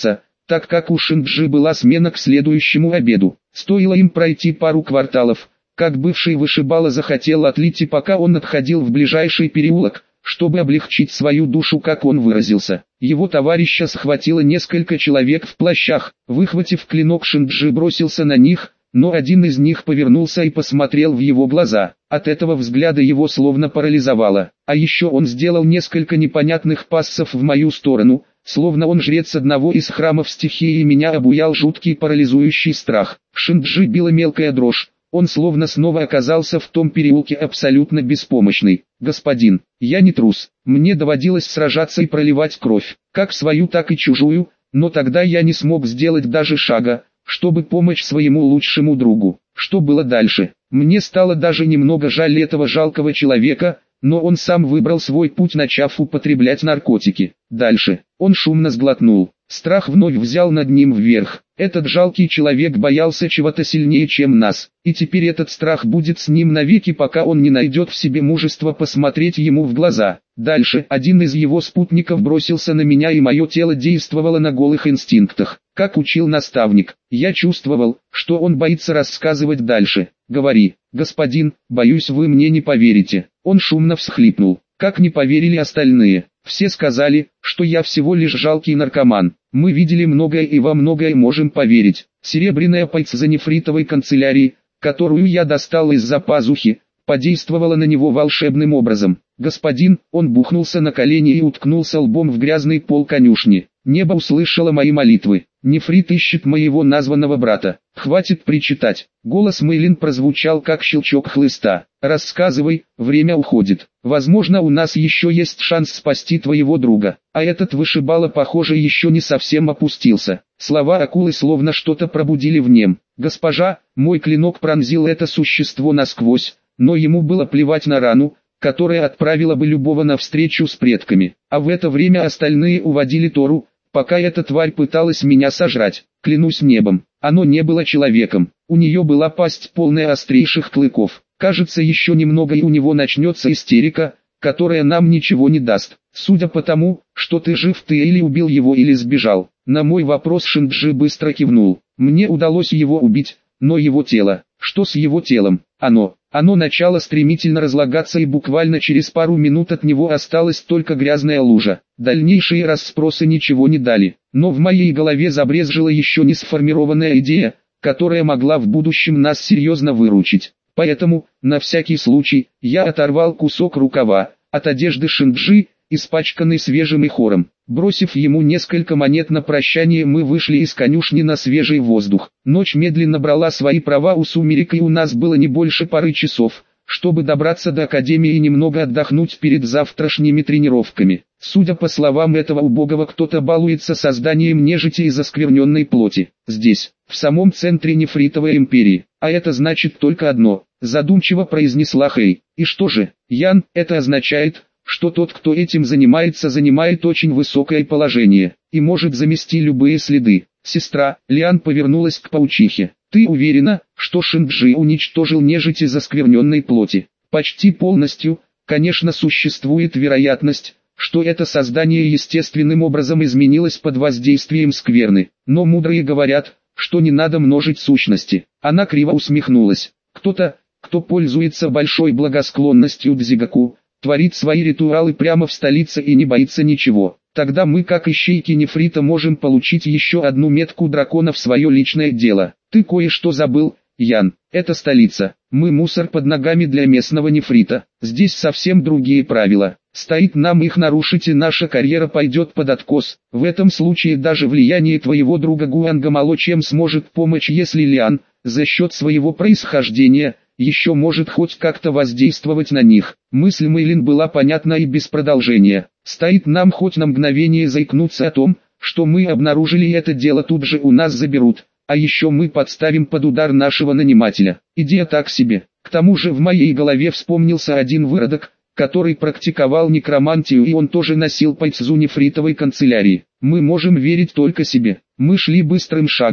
так как у Шинджи была смена к следующему обеду. Стоило им пройти пару кварталов, как бывший вышибала захотел отлить, и пока он отходил в ближайший переулок, чтобы облегчить свою душу, как он выразился, его товарища схватило несколько человек в плащах. Выхватив клинок, Шинджи бросился на них, но один из них повернулся и посмотрел в его глаза. От этого взгляда его словно парализовало. А еще он сделал несколько непонятных пассов в мою сторону, словно он жрец одного из храмов стихии, и меня обуял жуткий парализующий страх. Шинджи била мелкая дрожь. Он словно снова оказался в том переулке абсолютно беспомощный. «Господин, я не трус. Мне доводилось сражаться и проливать кровь, как свою, так и чужую, но тогда я не смог сделать даже шага, чтобы помочь своему лучшему другу. Что было дальше? Мне стало даже немного жаль этого жалкого человека, но он сам выбрал свой путь, начав употреблять наркотики. Дальше, он шумно сглотнул. Страх вновь взял над ним вверх. Этот жалкий человек боялся чего-то сильнее, чем нас, и теперь этот страх будет с ним навеки, пока он не найдет в себе мужества посмотреть ему в глаза. Дальше, один из его спутников бросился на меня, и мое тело действовало на голых инстинктах, как учил наставник. Я чувствовал, что он боится рассказывать дальше. «Говори, господин, боюсь, вы мне не поверите». Он шумно всхлипнул. Как не поверили остальные? Все сказали, что я всего лишь жалкий наркоман. Мы видели многое и во многое можем поверить. Серебряная пальца нефритовой канцелярии, которую я достал из-за пазухи, подействовала на него волшебным образом. «Господин», он бухнулся на колени и уткнулся лбом в грязный пол конюшни. Небо услышало мои молитвы. Нефрит ищет моего названного брата. Хватит причитать. Голос Мэйлин прозвучал как щелчок хлыста. Рассказывай, время уходит. Возможно, у нас еще есть шанс спасти твоего друга. А этот вышибала, похоже, еще не совсем опустился. Слова акулы словно что-то пробудили в нем. Госпожа, мой клинок пронзил это существо насквозь, но ему было плевать на рану, которая отправила бы любого навстречу с предками. А в это время остальные уводили Тору, пока эта тварь пыталась меня сожрать. Клянусь небом, оно не было человеком. У нее была пасть, полная острейших клыков. Кажется, еще немного и у него начнется истерика, которая нам ничего не даст. Судя по тому, что ты жив, ты или убил его, или сбежал. На мой вопрос Шинджи быстро кивнул. Мне удалось его убить, но его тело... Что с его телом? Оно... Оно начало стремительно разлагаться, и буквально через пару минут от него осталась только грязная лужа. Дальнейшие расспросы ничего не дали, но в моей голове забрезжила еще не сформированная идея, которая могла в будущем нас серьезно выручить. Поэтому, на всякий случай, я оторвал кусок рукава от одежды Шинджи, испачканный свежим ихором. Бросив ему несколько монет на прощание, мы вышли из конюшни на свежий воздух. Ночь медленно брала свои права у сумерек, и у нас было не больше пары часов, чтобы добраться до академии и немного отдохнуть перед завтрашними тренировками. Судя по словам этого убогого, кто-то балуется созданием нежити из оскверненной плоти. Здесь, в самом центре нефритовой империи. А это значит только одно, задумчиво произнесла Хэй. И что же, Ян, это означает, что тот, кто этим занимается, занимает очень высокое положение и может замести любые следы. Сестра, Лиан повернулась к паучихе. Ты уверена, что Шинджи уничтожил нежить из оскверненной плоти? Почти полностью. Конечно, существует вероятность, что это создание естественным образом изменилось под воздействием скверны. Но мудрые говорят, что не надо множить сущности. Она криво усмехнулась. Кто-то, кто пользуется большой благосклонностью Дзигаку, творит свои ритуалы прямо в столице и не боится ничего. Тогда мы, как ищейки нефрита, можем получить еще одну метку дракона в свое личное дело. Ты кое-что забыл, Ян. Это столица. Мы мусор под ногами для местного нефрита. Здесь совсем другие правила. Стоит нам их нарушить, и наша карьера пойдет под откос. В этом случае даже влияние твоего друга Гуанга мало чем сможет помочь, если Лиан, за счет своего происхождения, еще может хоть как-то воздействовать на них. Мысль Мэйлин была понятна и без продолжения. Стоит нам хоть на мгновение заикнуться о том, что мы обнаружили, и это дело тут же у нас заберут. А еще мы подставим под удар нашего нанимателя. Идея так себе. К тому же в моей голове вспомнился один выродок, который практиковал некромантию, и он тоже носил пайцзу нефритовой канцелярии. Мы можем верить только себе. Мы шли быстрым шагом,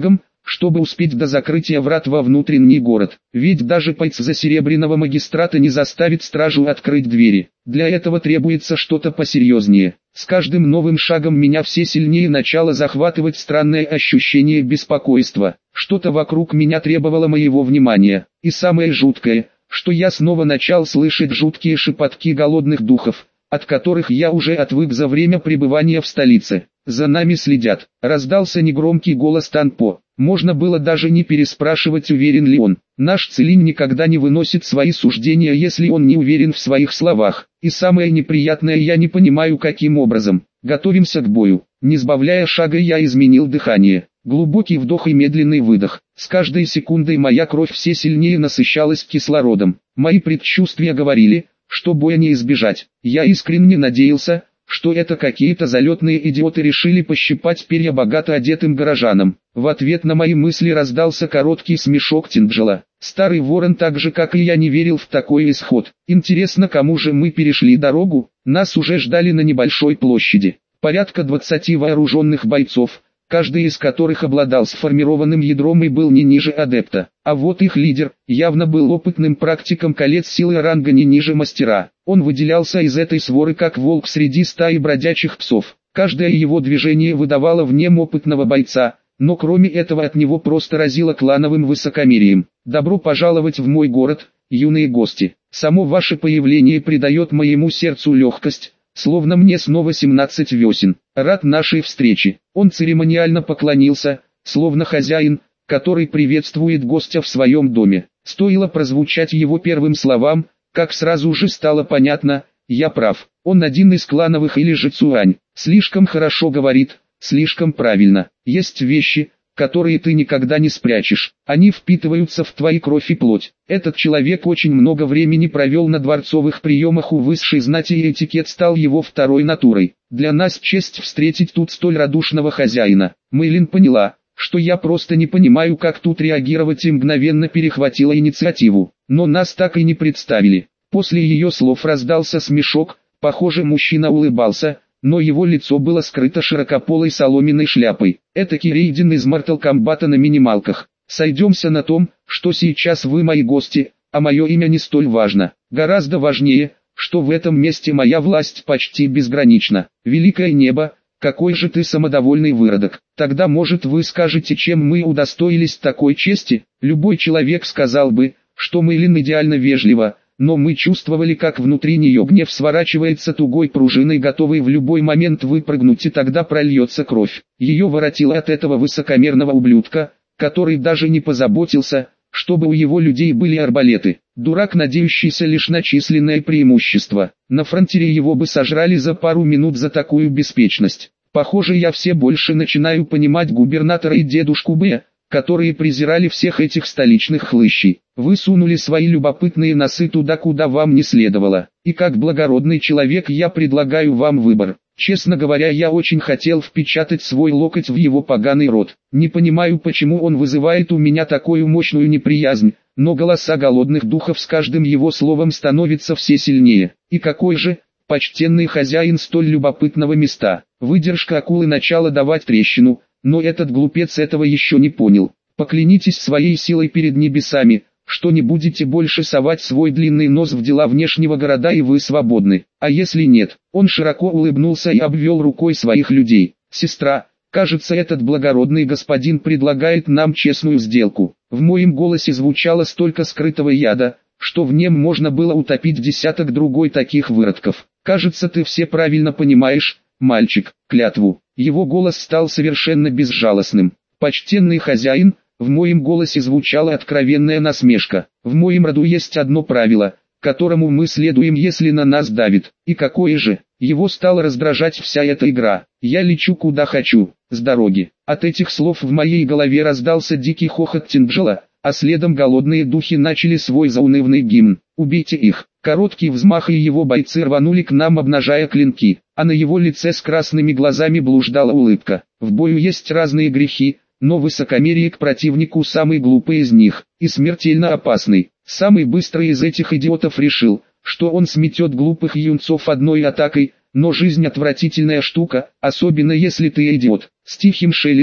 чтобы успеть до закрытия врат во внутренний город. Ведь даже бойца серебряного магистрата не заставит стражу открыть двери. Для этого требуется что-то посерьезнее. С каждым новым шагом меня все сильнее начало захватывать странное ощущение беспокойства. Что-то вокруг меня требовало моего внимания. И самое жуткое, что я снова начал слышать жуткие шепотки голодных духов, от которых я уже отвык за время пребывания в столице. «За нами следят», — раздался негромкий голос Танпо. Можно было даже не переспрашивать, уверен ли он. Наш Целинь никогда не выносит свои суждения, если он не уверен в своих словах. И самое неприятное, я не понимаю, каким образом. Готовимся к бою. Не сбавляя шага, я изменил дыхание. Глубокий вдох и медленный выдох. С каждой секундой моя кровь все сильнее насыщалась кислородом. Мои предчувствия говорили, что боя не избежать. Я искренне надеялся, что это какие-то залетные идиоты решили пощипать перья богато одетым горожанам. В ответ на мои мысли раздался короткий смешок Тинджела. Старый ворон, так же как и я, не верил в такой исход. Интересно, кому же мы перешли дорогу? Нас уже ждали на небольшой площади. Порядка двадцати вооруженных бойцов, каждый из которых обладал сформированным ядром и был не ниже адепта. А вот их лидер, явно был опытным практиком колец силы ранга не ниже мастера. Он выделялся из этой своры как волк среди стаи бродячих псов. Каждое его движение выдавало в нем опытного бойца, но кроме этого от него просто разило клановым высокомерием. «Добро пожаловать в мой город, юные гости. Само ваше появление придает моему сердцу легкость, словно мне снова семнадцать весен. Рад нашей встрече». Он церемониально поклонился, словно хозяин, который приветствует гостя в своем доме. Стоило прозвучать его первым словам, как сразу же стало понятно, я прав. Он один из клановых или же Цуань. Слишком хорошо говорит, слишком правильно. Есть вещи, которые ты никогда не спрячешь. Они впитываются в твою кровь и плоть. Этот человек очень много времени провел на дворцовых приемах у высшей знати, и этикет стал его второй натурой. Для нас честь встретить тут столь радушного хозяина. Мэйлин поняла, что я просто не понимаю, как тут реагировать, и мгновенно перехватила инициативу. Но нас так и не представили. После ее слов раздался смешок, похоже, мужчина улыбался, но его лицо было скрыто широкополой соломенной шляпой. Это Кирейдин из Mortal Kombat на минималках. Сойдемся на том, что сейчас вы мои гости, а мое имя не столь важно. Гораздо важнее, что в этом месте моя власть почти безгранична. Великое небо, какой же ты самодовольный выродок. Тогда, может, вы скажете, чем мы удостоились такой чести? Любой человек сказал бы, что Мэйлин идеально вежлива, но мы чувствовали, как внутри нее гнев сворачивается тугой пружиной, готовый в любой момент выпрыгнуть, и тогда прольется кровь. Ее воротило от этого высокомерного ублюдка, который даже не позаботился, чтобы у его людей были арбалеты. Дурак, надеющийся лишь на численное преимущество. На фронтире его бы сожрали за пару минут за такую беспечность. Похоже, я все больше начинаю понимать губернатора и дедушку Б, которые презирали всех этих столичных хлыщей. Вы сунули свои любопытные носы туда, куда вам не следовало. И как благородный человек я предлагаю вам выбор. Честно говоря, я очень хотел впечатать свой локоть в его поганый рот. Не понимаю, почему он вызывает у меня такую мощную неприязнь, но голоса голодных духов с каждым его словом становятся все сильнее. И какой же, почтенный хозяин столь любопытного места. Выдержка акулы начала давать трещину, но этот глупец этого еще не понял. Поклянитесь своей силой перед небесами, что не будете больше совать свой длинный нос в дела внешнего города, и вы свободны. А если нет? Он широко улыбнулся и обвел рукой своих людей. Сестра, кажется, этот благородный господин предлагает нам честную сделку. В моем голосе звучало столько скрытого яда, что в нем можно было утопить десяток другой таких выродков. Кажется, ты все правильно понимаешь, мальчик. Клятву. Его голос стал совершенно безжалостным. Почтенный хозяин, в моем голосе звучала откровенная насмешка. В моем роду есть одно правило, которому мы следуем, если на нас давит. И какое же? Его стала раздражать вся эта игра. Я лечу куда хочу, с дороги. От этих слов в моей голове раздался дикий хохот Тинджела, а следом голодные духи начали свой заунывный гимн. Убейте их. Короткий взмах, и его бойцы рванули к нам, обнажая клинки, а на его лице с красными глазами блуждала улыбка. В бою есть разные грехи, но высокомерие к противнику самый глупый из них, и смертельно опасный. Самый быстрый из этих идиотов решил, что он сметет глупых юнцов одной атакой, но жизнь отвратительная штука, особенно если ты идиот. С тихим шелестом,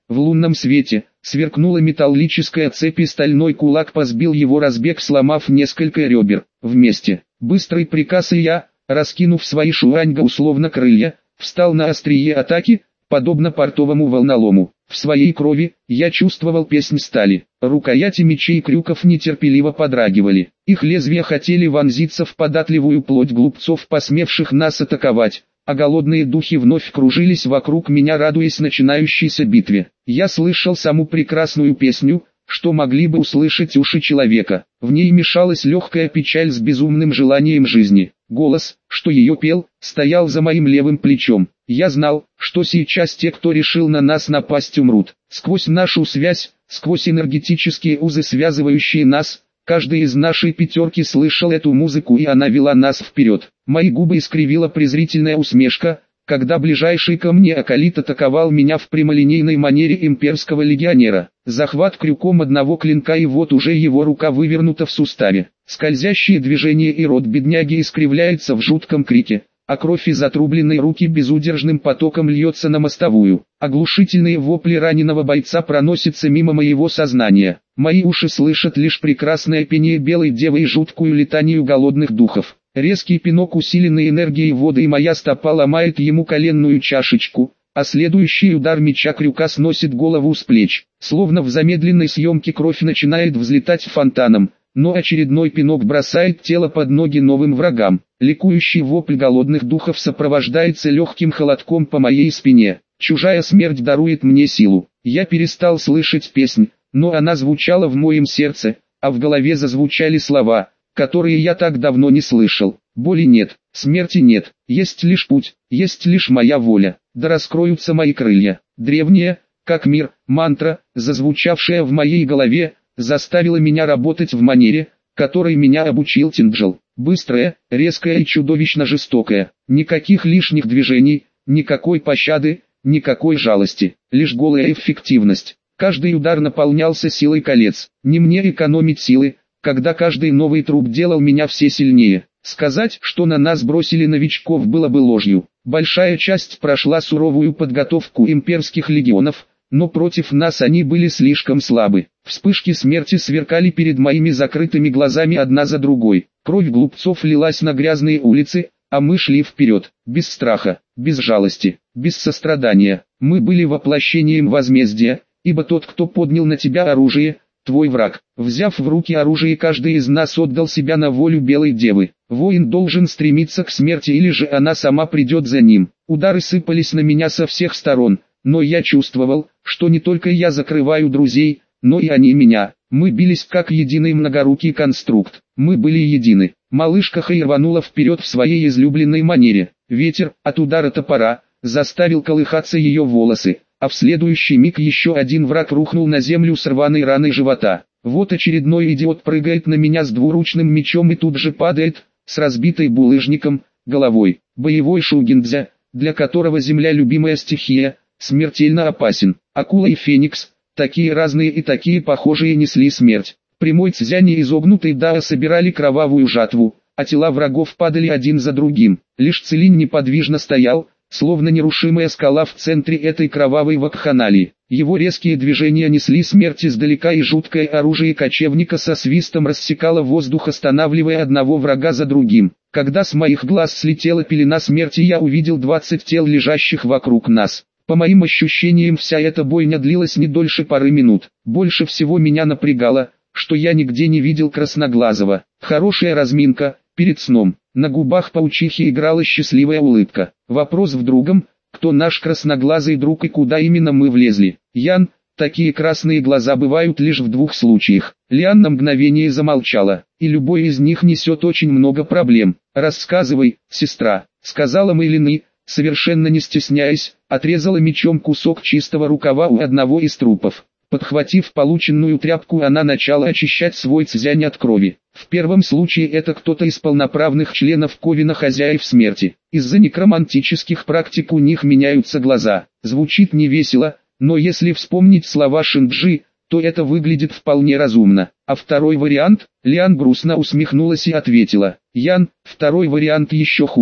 В лунном свете сверкнула металлическая цепь и стальной кулак позбил его разбег, сломав несколько ребер. Вместе. Быстрый приказ, и я, раскинув свои шуаньга условно крылья, встал на острие атаки, подобно портовому волнолому. В своей крови я чувствовал песнь стали. Рукояти мечей и крюков нетерпеливо подрагивали. Их лезвия хотели вонзиться в податливую плоть глупцов, посмевших нас атаковать, а голодные духи вновь кружились вокруг меня, радуясь начинающейся битве. Я слышал саму прекрасную песню, что могли бы услышать уши человека. В ней мешалась легкая печаль с безумным желанием жизни. Голос, что ее пел, стоял за моим левым плечом. Я знал, что сейчас те, кто решил на нас напасть, умрут. Сквозь нашу связь, сквозь энергетические узы, связывающие нас, каждый из нашей пятерки слышал эту музыку, и она вела нас вперед. Мои губы искривила презрительная усмешка, когда ближайший ко мне акалит атаковал меня в прямолинейной манере имперского легионера. Захват крюком одного клинка, и вот уже его рука вывернута в суставе. Скользящие движения, и рот бедняги искривляется в жутком крике, а кровь из отрубленной руки безудержным потоком льется на мостовую. Оглушительные вопли раненого бойца проносятся мимо моего сознания. Мои уши слышат лишь прекрасное пение белой девы и жуткую летанию голодных духов. Резкий пинок, усиленный энергией воды, и моя стопа ломает ему коленную чашечку, а следующий удар меча крюка сносит голову с плеч. Словно в замедленной съемке кровь начинает взлетать фонтаном, но очередной пинок бросает тело под ноги новым врагам. Ликующий вопль голодных духов сопровождается легким холодком по моей спине. Чужая смерть дарует мне силу. Я перестал слышать песнь, но она звучала в моем сердце, а в голове зазвучали слова, которые я так давно не слышал. Боли нет, смерти нет, есть лишь путь, есть лишь моя воля, да раскроются мои крылья. Древняя, как мир, мантра, зазвучавшая в моей голове, заставила меня работать в манере, которой меня обучил Тинджел. Быстрая, резкая и чудовищно жестокая. Никаких лишних движений, никакой пощады, никакой жалости, лишь голая эффективность. Каждый удар наполнялся силой колец. Не мне экономить силы, когда каждый новый труп делал меня все сильнее. Сказать, что на нас бросили новичков, было бы ложью. Большая часть прошла суровую подготовку имперских легионов, но против нас они были слишком слабы. Вспышки смерти сверкали перед моими закрытыми глазами одна за другой. Кровь глупцов лилась на грязные улицы, а мы шли вперед, без страха, без жалости, без сострадания. Мы были воплощением возмездия, ибо тот, кто поднял на тебя оружие, твой враг. Взяв в руки оружие, каждый из нас отдал себя на волю белой девы. Воин должен стремиться к смерти, или же она сама придет за ним. Удары сыпались на меня со всех сторон, но я чувствовал, что не только я закрываю друзей, но и они меня. Мы бились как единый многорукий конструкт. Мы были едины. Малышка Хэй рванула вперед в своей излюбленной манере. Ветер, от удара топора, заставил колыхаться ее волосы, а в следующий миг еще один враг рухнул на землю с рваной раной живота. Вот очередной идиот прыгает на меня с двуручным мечом и тут же падает, с разбитой булыжником, головой. Боевой шугиндзя, для которого земля любимая стихия, смертельно опасен. Акула и феникс, такие разные и такие похожие, несли смерть. Прямой цзянь и изогнутый дао собирали кровавую жатву, а тела врагов падали один за другим. Лишь Целинь неподвижно стоял, словно нерушимая скала в центре этой кровавой вакханалии. Его резкие движения несли смерть издалека, и жуткое оружие кочевника со свистом рассекало воздух, останавливая одного врага за другим. Когда с моих глаз слетела пелена смерти, я увидел двадцать тел, лежащих вокруг нас. По моим ощущениям, вся эта бойня длилась не дольше пары минут. Больше всего меня напрягало, что я нигде не видел Красноглазого. Хорошая разминка, перед сном. На губах паучихи играла счастливая улыбка. Вопрос в другом: кто наш красноглазый друг и куда именно мы влезли? Ян, такие красные глаза бывают лишь в двух случаях. Лиан на мгновение замолчала, и любой из них несет очень много проблем. «Рассказывай, сестра», — сказала Мэйлины, совершенно не стесняясь, отрезала мечом кусок чистого рукава у одного из трупов. Подхватив полученную тряпку, она начала очищать свой цзянь от крови. В первом случае это кто-то из полноправных членов Ковина хозяев смерти. Из-за некромантических практик у них меняются глаза. Звучит невесело, но если вспомнить слова Шинджи, то это выглядит вполне разумно. А второй вариант? Лиан грустно усмехнулась и ответила: Ян, второй вариант еще хуже.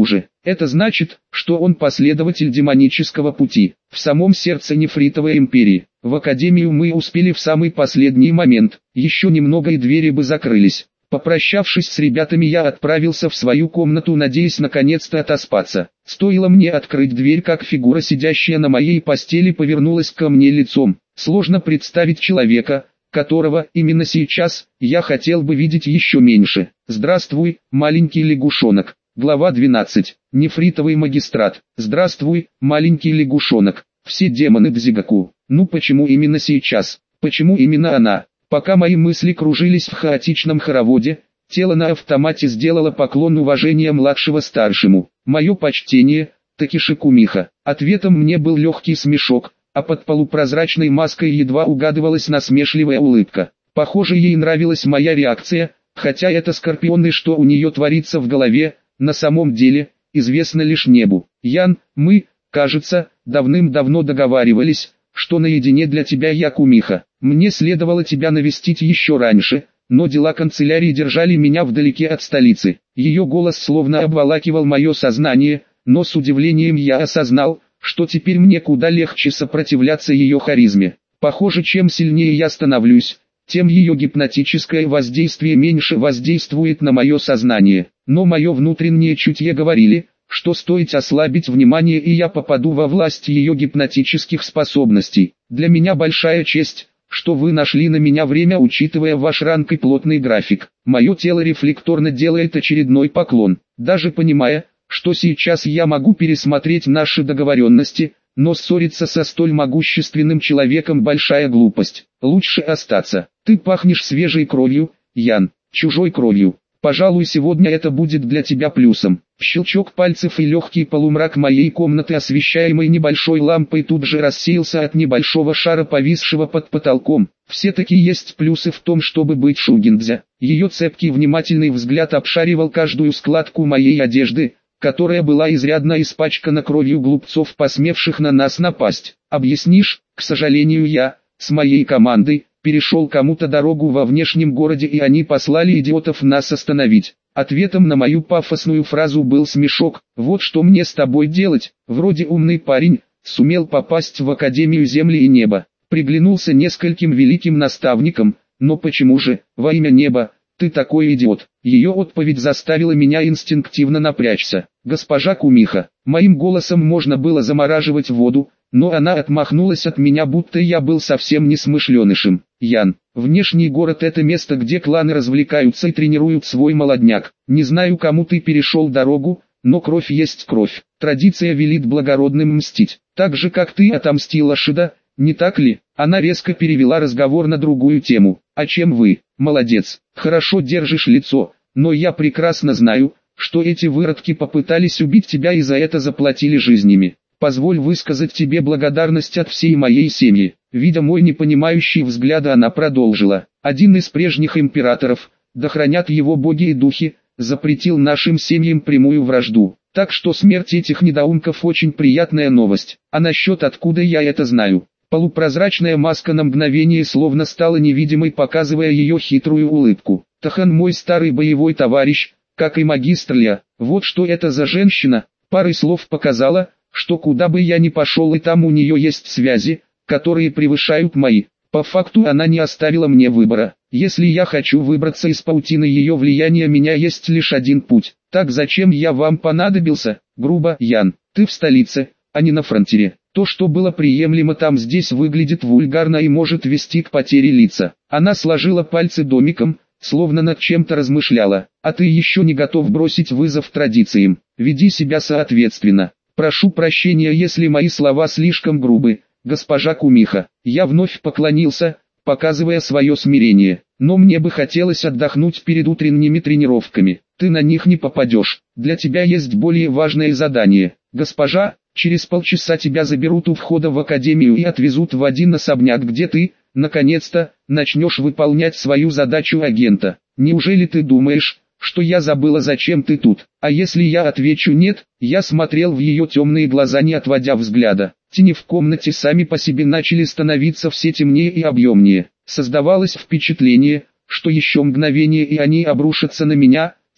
Это значит, что он последователь демонического пути. В самом сердце Нефритовой империи. В академию мы успели в самый последний момент. Еще немного и двери бы закрылись. Попрощавшись с ребятами, я отправился в свою комнату, надеясь наконец-то отоспаться. Стоило мне открыть дверь, как фигура, сидящая на моей постели, повернулась ко мне лицом. Сложно представить человека, которого именно сейчас я хотел бы видеть еще меньше. Здравствуй, маленький лягушонок. Глава двенадцать. Нефритовый магистрат. Здравствуй, маленький лягушонок. Все демоны Дзигаку. Ну почему именно сейчас? Почему именно она? Пока мои мысли кружились в хаотичном хороводе, тело на автомате сделало поклон уважения младшего старшему. Мое почтение, Такеши Кумиха. Ответом мне был легкий смешок, а под полупрозрачной маской едва угадывалась насмешливая улыбка. Похоже, ей нравилась моя реакция, хотя это скорпионы, что у нее творится в голове, на самом деле, известно лишь небу. Ян, мы, кажется, давным-давно договаривались, что наедине для тебя я Кумиха. Мне следовало тебя навестить еще раньше, но дела канцелярии держали меня вдалеке от столицы. Ее голос словно обволакивал мое сознание, но с удивлением я осознал, что теперь мне куда легче сопротивляться ее харизме. Похоже, чем сильнее я становлюсь, тем ее гипнотическое воздействие меньше воздействует на мое сознание. Но мое внутреннее чутье говорили, что стоит ослабить внимание, и я попаду во власть ее гипнотических способностей. Для меня большая честь, что вы нашли на меня время, учитывая ваш ранг и плотный график. Мое тело рефлекторно делает очередной поклон, даже понимая, что сейчас я могу пересмотреть наши договоренности, но ссориться со столь могущественным человеком большая глупость. Лучше остаться. Ты пахнешь свежей кровью, Ян, чужой кровью. Пожалуй, сегодня это будет для тебя плюсом. Щелчок пальцев и легкий полумрак моей комнаты, освещаемой небольшой лампой, тут же рассеялся от небольшого шара, повисшего под потолком. Все-таки есть плюсы в том, чтобы быть Шугиндзя. Ее цепкий внимательный взгляд обшаривал каждую складку моей одежды, которая была изрядно испачкана кровью глупцов, посмевших на нас напасть. Объяснишь? К сожалению, я, с моей командой, перешел кому-то дорогу во внешнем городе, и они послали идиотов нас остановить. Ответом на мою пафосную фразу был смешок. Вот что мне с тобой делать? Вроде умный парень, сумел попасть в Академию Земли и Неба. Приглянулся нескольким великим наставникам, но почему же, во имя неба, ты такой идиот? Ее отповедь заставила меня инстинктивно напрячься. Госпожа Кумиха, моим голосом можно было замораживать воду, но она отмахнулась от меня, будто я был совсем несмышленышем. Ян, внешний город — это место, где кланы развлекаются и тренируют свой молодняк. Не знаю, кому ты перешел дорогу, но кровь есть кровь. Традиция велит благородным мстить. Так же, как ты отомстила Шида, не так ли? Она резко перевела разговор на другую тему. А чем вы? Молодец, хорошо держишь лицо, но я прекрасно знаю, что эти выродки попытались убить тебя и за это заплатили жизнями. Позволь высказать тебе благодарность от всей моей семьи. Видя мой непонимающий взгляд, она продолжила. Один из прежних императоров, да хранят его боги и духи, запретил нашим семьям прямую вражду. Так что смерть этих недоумков очень приятная новость. А насчет откуда я это знаю? Полупрозрачная маска на мгновение словно стала невидимой, показывая ее хитрую улыбку. Тахан мой старый боевой товарищ, как и магистр Ля. Вот что это за женщина, парой слов показала, что куда бы я ни пошел, и там у нее есть связи, которые превышают мои. По факту она не оставила мне выбора. Если я хочу выбраться из паутины ее влияния, меня есть лишь один путь. Так зачем я вам понадобился? Грубо, Ян, ты в столице, а не на фронтире. То, что было приемлемо там, здесь выглядит вульгарно и может вести к потере лица. Она сложила пальцы домиком, словно над чем-то размышляла. А ты еще не готов бросить вызов традициям. Веди себя соответственно. Прошу прощения, если мои слова слишком грубы, госпожа Кумиха. Я вновь поклонился, показывая свое смирение. Но мне бы хотелось отдохнуть перед утренними тренировками. Ты на них не попадешь. Для тебя есть более важное задание. Госпожа, через полчаса тебя заберут у входа в академию и отвезут в один особняк, где ты, наконец-то, начнешь выполнять свою задачу агента. Неужели ты думаешь, что я забыла, зачем ты тут? А если я отвечу нет? Я смотрел в ее темные глаза, не отводя взгляда. Тени в комнате сами по себе начали становиться все темнее и объемнее. Создавалось впечатление, что еще мгновение и они обрушатся на меня,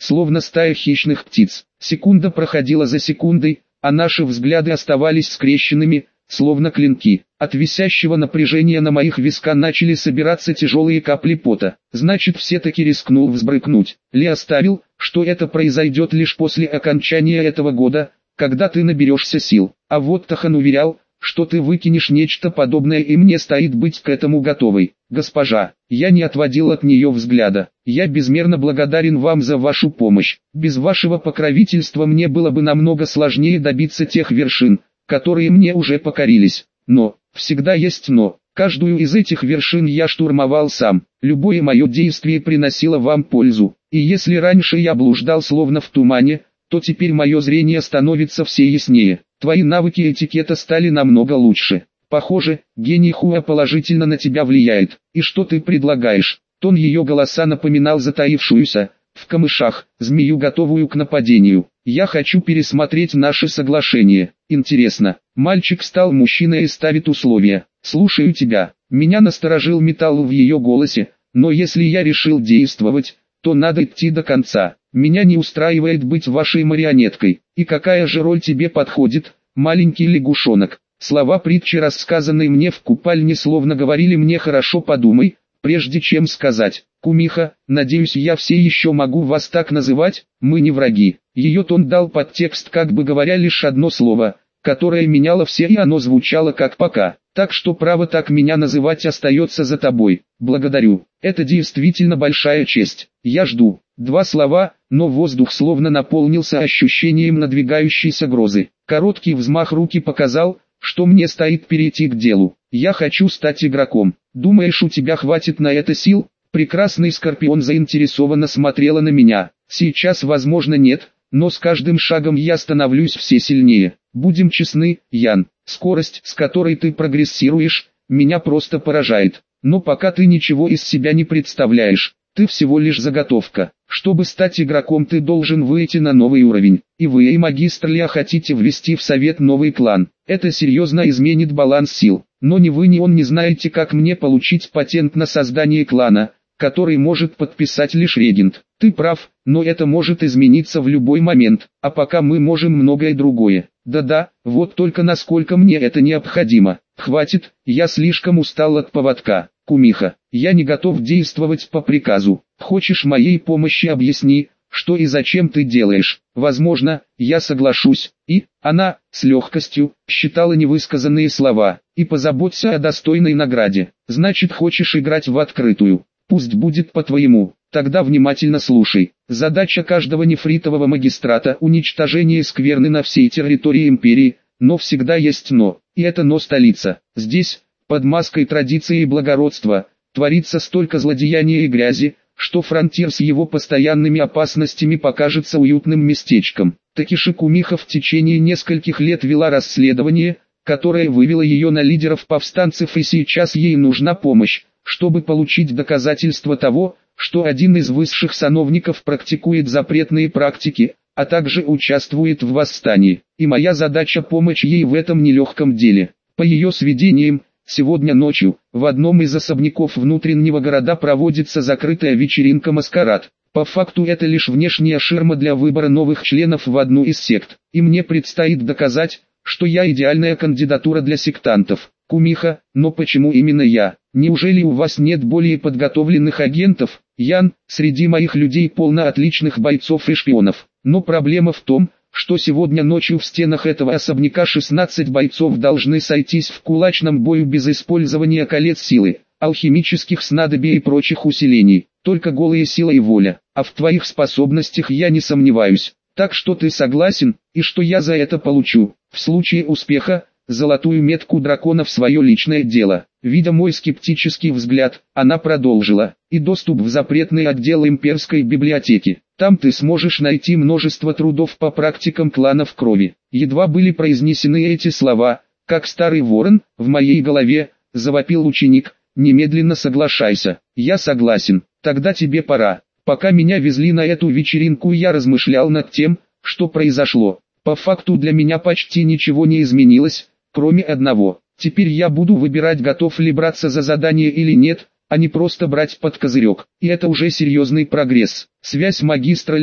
словно стая хищных птиц. Секунда проходила за секундой, а наши взгляды оставались скрещенными, словно клинки. От висящего напряжения на моих висках начали собираться тяжелые капли пота. Значит, все-таки рискнул взбрыкнуть. Ли оставил, что это произойдет лишь после окончания этого года, когда ты наберешься сил. А вот Тахан уверял, что ты выкинешь нечто подобное, и мне стоит быть к этому готовой. Госпожа, я не отводил от нее взгляда. Я безмерно благодарен вам за вашу помощь. Без вашего покровительства мне было бы намного сложнее добиться тех вершин, которые мне уже покорились. Но, всегда есть но. Каждую из этих вершин я штурмовал сам. Любое мое действие приносило вам пользу. И если раньше я блуждал словно в тумане, то теперь мое зрение становится все яснее. Твои навыки этикета стали намного лучше. Похоже, гений Хуа положительно на тебя влияет. И что ты предлагаешь? Тон ее голоса напоминал затаившуюся, в камышах, змею, готовую к нападению. Я хочу пересмотреть наше соглашение. Интересно, мальчик стал мужчиной и ставит условия. Слушаю тебя. Меня насторожил металл в ее голосе, но если я решил действовать, то надо идти до конца. Меня не устраивает быть вашей марионеткой. И какая же роль тебе подходит, маленький лягушонок? Слова притчи, рассказанные мне в купальне, словно говорили мне: хорошо подумай, прежде чем сказать. Кумиха, надеюсь, я все еще могу вас так называть, мы не враги. Ее тон дал подтекст, как бы говоря лишь одно слово, которое меняло все, и оно звучало как «пока». Так что право так меня называть остается за тобой. Благодарю. Это действительно большая честь. Я жду. Два слова, но воздух словно наполнился ощущением надвигающейся грозы. Короткий взмах руки показал, что мне стоит перейти к делу. Я хочу стать игроком. Думаешь, у тебя хватит на это сил? Прекрасный Скорпион заинтересованно смотрела на меня. Сейчас, возможно, нет, но с каждым шагом я становлюсь все сильнее. Будем честны, Ян, скорость, с которой ты прогрессируешь, меня просто поражает. Но пока ты ничего из себя не представляешь. Ты всего лишь заготовка. Чтобы стать игроком, ты должен выйти на новый уровень. И вы, и магистр Ля, хотите ввести в совет новый клан. Это серьезно изменит баланс сил. Но ни вы, ни он не знаете, как мне получить патент на создание клана, который может подписать лишь регент. Ты прав, но это может измениться в любой момент. А пока мы можем многое другое. Да-да, вот только насколько мне это необходимо. Хватит, я слишком устал от поводка. Кумиха, я не готов действовать по приказу. Хочешь моей помощи, объясни, что и зачем ты делаешь. Возможно, я соглашусь. И, она, с легкостью, считала невысказанные слова. И позаботься о достойной награде. Значит, хочешь играть в открытую. Пусть будет по-твоему. Тогда внимательно слушай. Задача каждого нефритового магистрата — уничтожение скверны на всей территории империи, но всегда есть но. И это но столица. Здесь, под маской традиции и благородства, творится столько злодеяния и грязи, что фронтир с его постоянными опасностями покажется уютным местечком. Такиши Кумиха в течение нескольких лет вела расследование, которое вывело ее на лидеров повстанцев, и сейчас ей нужна помощь, чтобы получить доказательства того, что один из высших сановников практикует запретные практики, а также участвует в восстании. И моя задача — помочь ей в этом нелегком деле. По ее сведениям, сегодня ночью, в одном из особняков внутреннего города проводится закрытая вечеринка-маскарад. По факту это лишь внешняя ширма для выбора новых членов в одну из сект. И мне предстоит доказать, что я идеальная кандидатура для сектантов. Кумиха, но почему именно я? Неужели у вас нет более подготовленных агентов? Ян, среди моих людей полно отличных бойцов и шпионов. Но проблема в том, что сегодня ночью в стенах этого особняка шестнадцать бойцов должны сойтись в кулачном бою без использования колец силы, алхимических снадобий и прочих усилений. Только голая сила и воля. А в твоих способностях я не сомневаюсь. Так что ты согласен, и что я за это получу? В случае успеха, золотую метку дракона в свое личное дело. Видя мой скептический взгляд, она продолжила: и доступ в запретный отдел имперской библиотеки. Там ты сможешь найти множество трудов по практикам кланов крови. Едва были произнесены эти слова, как старый ворон, в моей голове, завопил ученик: немедленно соглашайся. Я согласен, тогда тебе пора. Пока меня везли на эту вечеринку, я размышлял над тем, что произошло. По факту для меня почти ничего не изменилось, кроме одного. Теперь я буду выбирать, готов ли браться за задание или нет, а не просто брать под козырек. И это уже серьезный прогресс. Связь магистра Ля,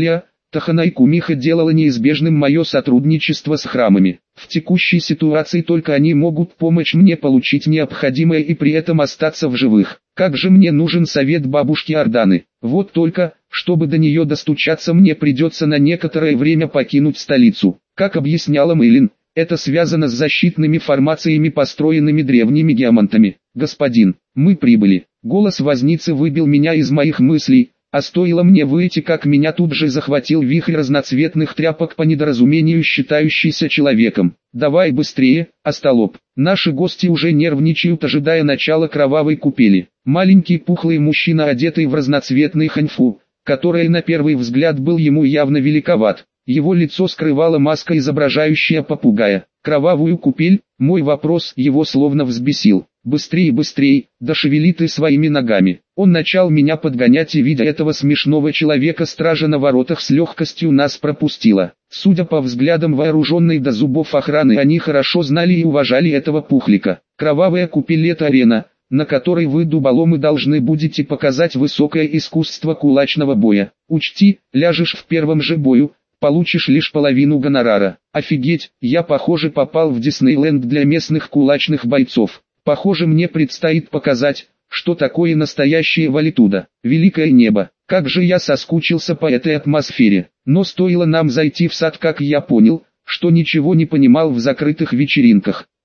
Тахана и Кумиха делало неизбежным мое сотрудничество с храмами. В текущей ситуации только они могут помочь мне получить необходимое и при этом остаться в живых. Как же мне нужен совет бабушки Орданы. Вот только, чтобы до нее достучаться, мне придется на некоторое время покинуть столицу. Как объясняла Мэйлин, это связано с защитными формациями, построенными древними геомантами. «Господин, мы прибыли». Голос возницы выбил меня из моих мыслей, а стоило мне выйти, как меня тут же захватил вихрь разноцветных тряпок, по недоразумению считающийся человеком. «Давай быстрее, остолоп». Наши гости уже нервничают, ожидая начала кровавой купели. Маленький пухлый мужчина, одетый в разноцветный ханьфу, который на первый взгляд был ему явно великоват. Его лицо скрывала маска, изображающая попугая. Кровавую купель, мой вопрос его словно взбесил. «Быстрей, быстрей, да шевели ты своими ногами». Он начал меня подгонять, и видя этого смешного человека, стража на воротах с легкостью нас пропустила. Судя по взглядам вооруженной до зубов охраны, они хорошо знали и уважали этого пухлика. Кровавая купель — это арена, на которой вы, дуболомы, должны будете показать высокое искусство кулачного боя. Учти, ляжешь в первом же бою, получишь лишь половину гонорара. Офигеть, я, похоже, попал в Диснейленд для местных кулачных бойцов. Похоже, мне предстоит показать, что такое настоящее валитуда. Великое небо, как же я соскучился по этой атмосфере. Но стоило нам зайти в сад, как я понял, что ничего не понимал в закрытых вечеринках.